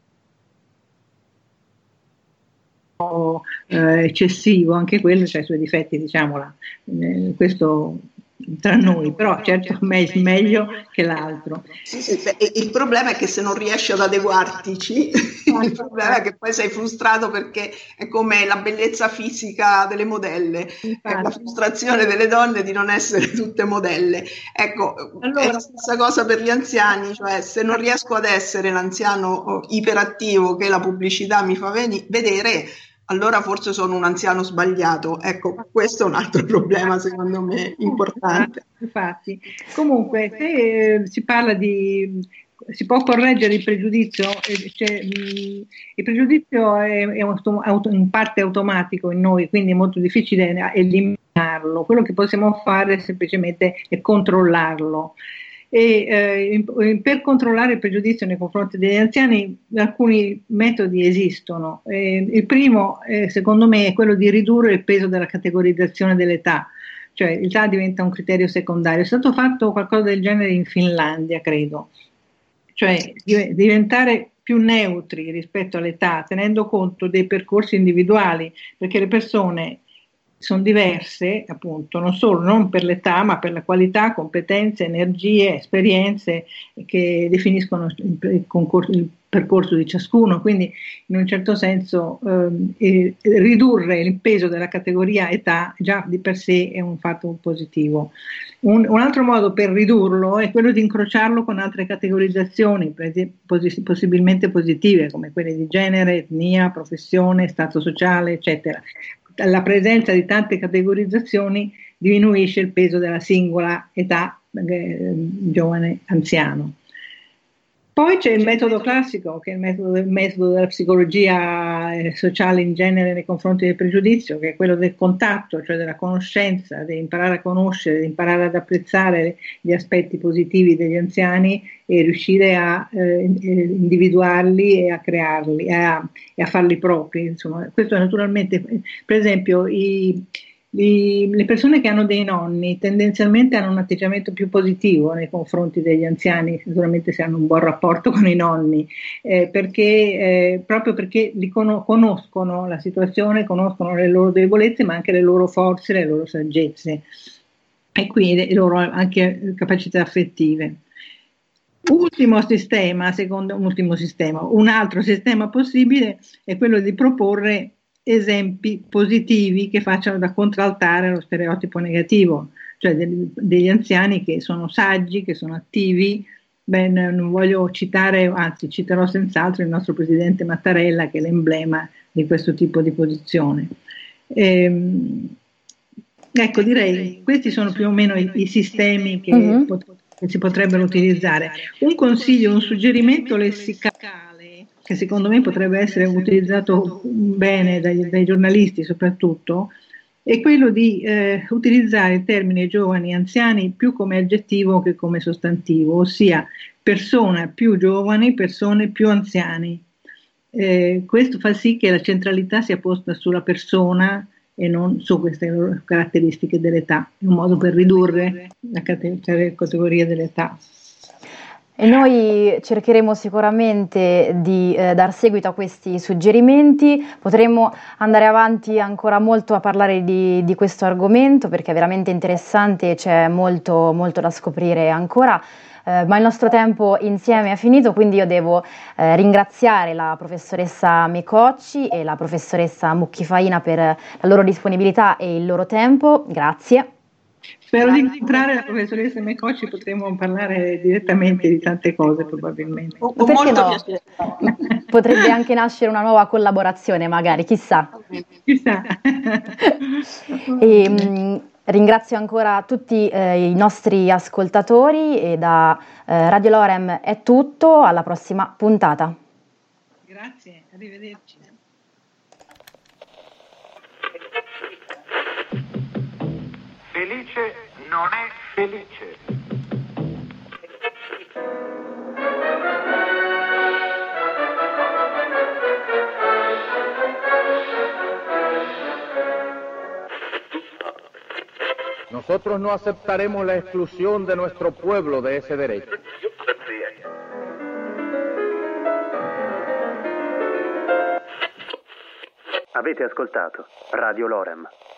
eccessivo, anche quello c'ha i suoi difetti, diciamola, questo tra noi, però certo meglio che l'altro. Sì, il problema è che se non riesci ad adeguartici, il problema è che poi sei frustrato, perché è come la bellezza fisica delle modelle, è la frustrazione delle donne di non essere tutte modelle. Ecco, allora, è la stessa cosa per gli anziani, cioè se non riesco ad essere l'anziano iperattivo che la pubblicità mi fa vedere, allora forse sono un anziano sbagliato. Ecco, questo è un altro problema secondo me importante. Infatti, comunque, se si parla si può correggere il pregiudizio, il pregiudizio è in parte automatico in noi, quindi è molto difficile eliminarlo. Quello che possiamo fare semplicemente è controllarlo. E per controllare il pregiudizio nei confronti degli anziani alcuni metodi esistono. Il primo, secondo me, è quello di ridurre il peso della categorizzazione dell'età, cioè l'età diventa un criterio secondario. È stato fatto qualcosa del genere in Finlandia, credo, cioè diventare più neutri rispetto all'età, tenendo conto dei percorsi individuali, perché le persone sono diverse, appunto, non per l'età, ma per la qualità, competenze, energie, esperienze che definiscono il percorso di ciascuno. Quindi, in un certo senso, ridurre il peso della categoria età già di per sé è un fatto positivo. Un altro modo per ridurlo è quello di incrociarlo con altre categorizzazioni, possibilmente positive, come quelle di genere, etnia, professione, stato sociale, eccetera. La presenza di tante categorizzazioni diminuisce il peso della singola età, giovane, anziano. Poi c'è il metodo classico, che è il metodo della psicologia sociale in genere nei confronti del pregiudizio, che è quello del contatto, cioè della conoscenza, di imparare a conoscere, di imparare ad apprezzare gli aspetti positivi degli anziani e riuscire a individuarli e a crearli e a farli propri. Insomma, questo naturalmente, per esempio, le persone che hanno dei nonni tendenzialmente hanno un atteggiamento più positivo nei confronti degli anziani, sicuramente se hanno un buon rapporto con i nonni, proprio perché li conoscono la situazione, conoscono le loro debolezze, ma anche le loro forze, le loro saggezze e quindi le loro anche capacità affettive. Un altro sistema possibile è quello di proporre esempi positivi che facciano da contraltare lo stereotipo negativo, cioè degli anziani che sono saggi, che sono attivi. Non voglio citare, anzi citerò senz'altro il nostro presidente Mattarella, che è l'emblema di questo tipo di posizione. Ecco, direi questi sono più o meno i sistemi che si potrebbero utilizzare. Un consiglio, un suggerimento lessicale che secondo me potrebbe essere utilizzato bene dai giornalisti soprattutto, è quello di utilizzare il termine giovani e anziani più come aggettivo che come sostantivo, ossia persona più giovani, persone più anziani. Questo fa sì che la centralità sia posta sulla persona e non su queste caratteristiche dell'età. È un modo per ridurre la categoria dell'età. E noi cercheremo sicuramente di dar seguito a questi suggerimenti, potremo andare avanti ancora molto a parlare di questo argomento perché è veramente interessante e c'è molto, molto da scoprire ancora. Ma il nostro tempo insieme è finito, quindi io devo ringraziare la professoressa Mecocci e la professoressa Mucchifaina per la loro disponibilità e il loro tempo. Grazie. Spero di incontrare la professoressa Mecocci, potremo parlare direttamente di tante cose probabilmente. Perché no? Potrebbe anche nascere una nuova collaborazione magari, chissà. Chissà. Ringrazio ancora tutti i nostri ascoltatori e da Radio Lorem è tutto, alla prossima puntata. Grazie, arrivederci. Felice non è felice. Nosotros no aceptaremos la exclusión de nuestro pueblo de ese derecho. Avete ascoltato Radio Lorem.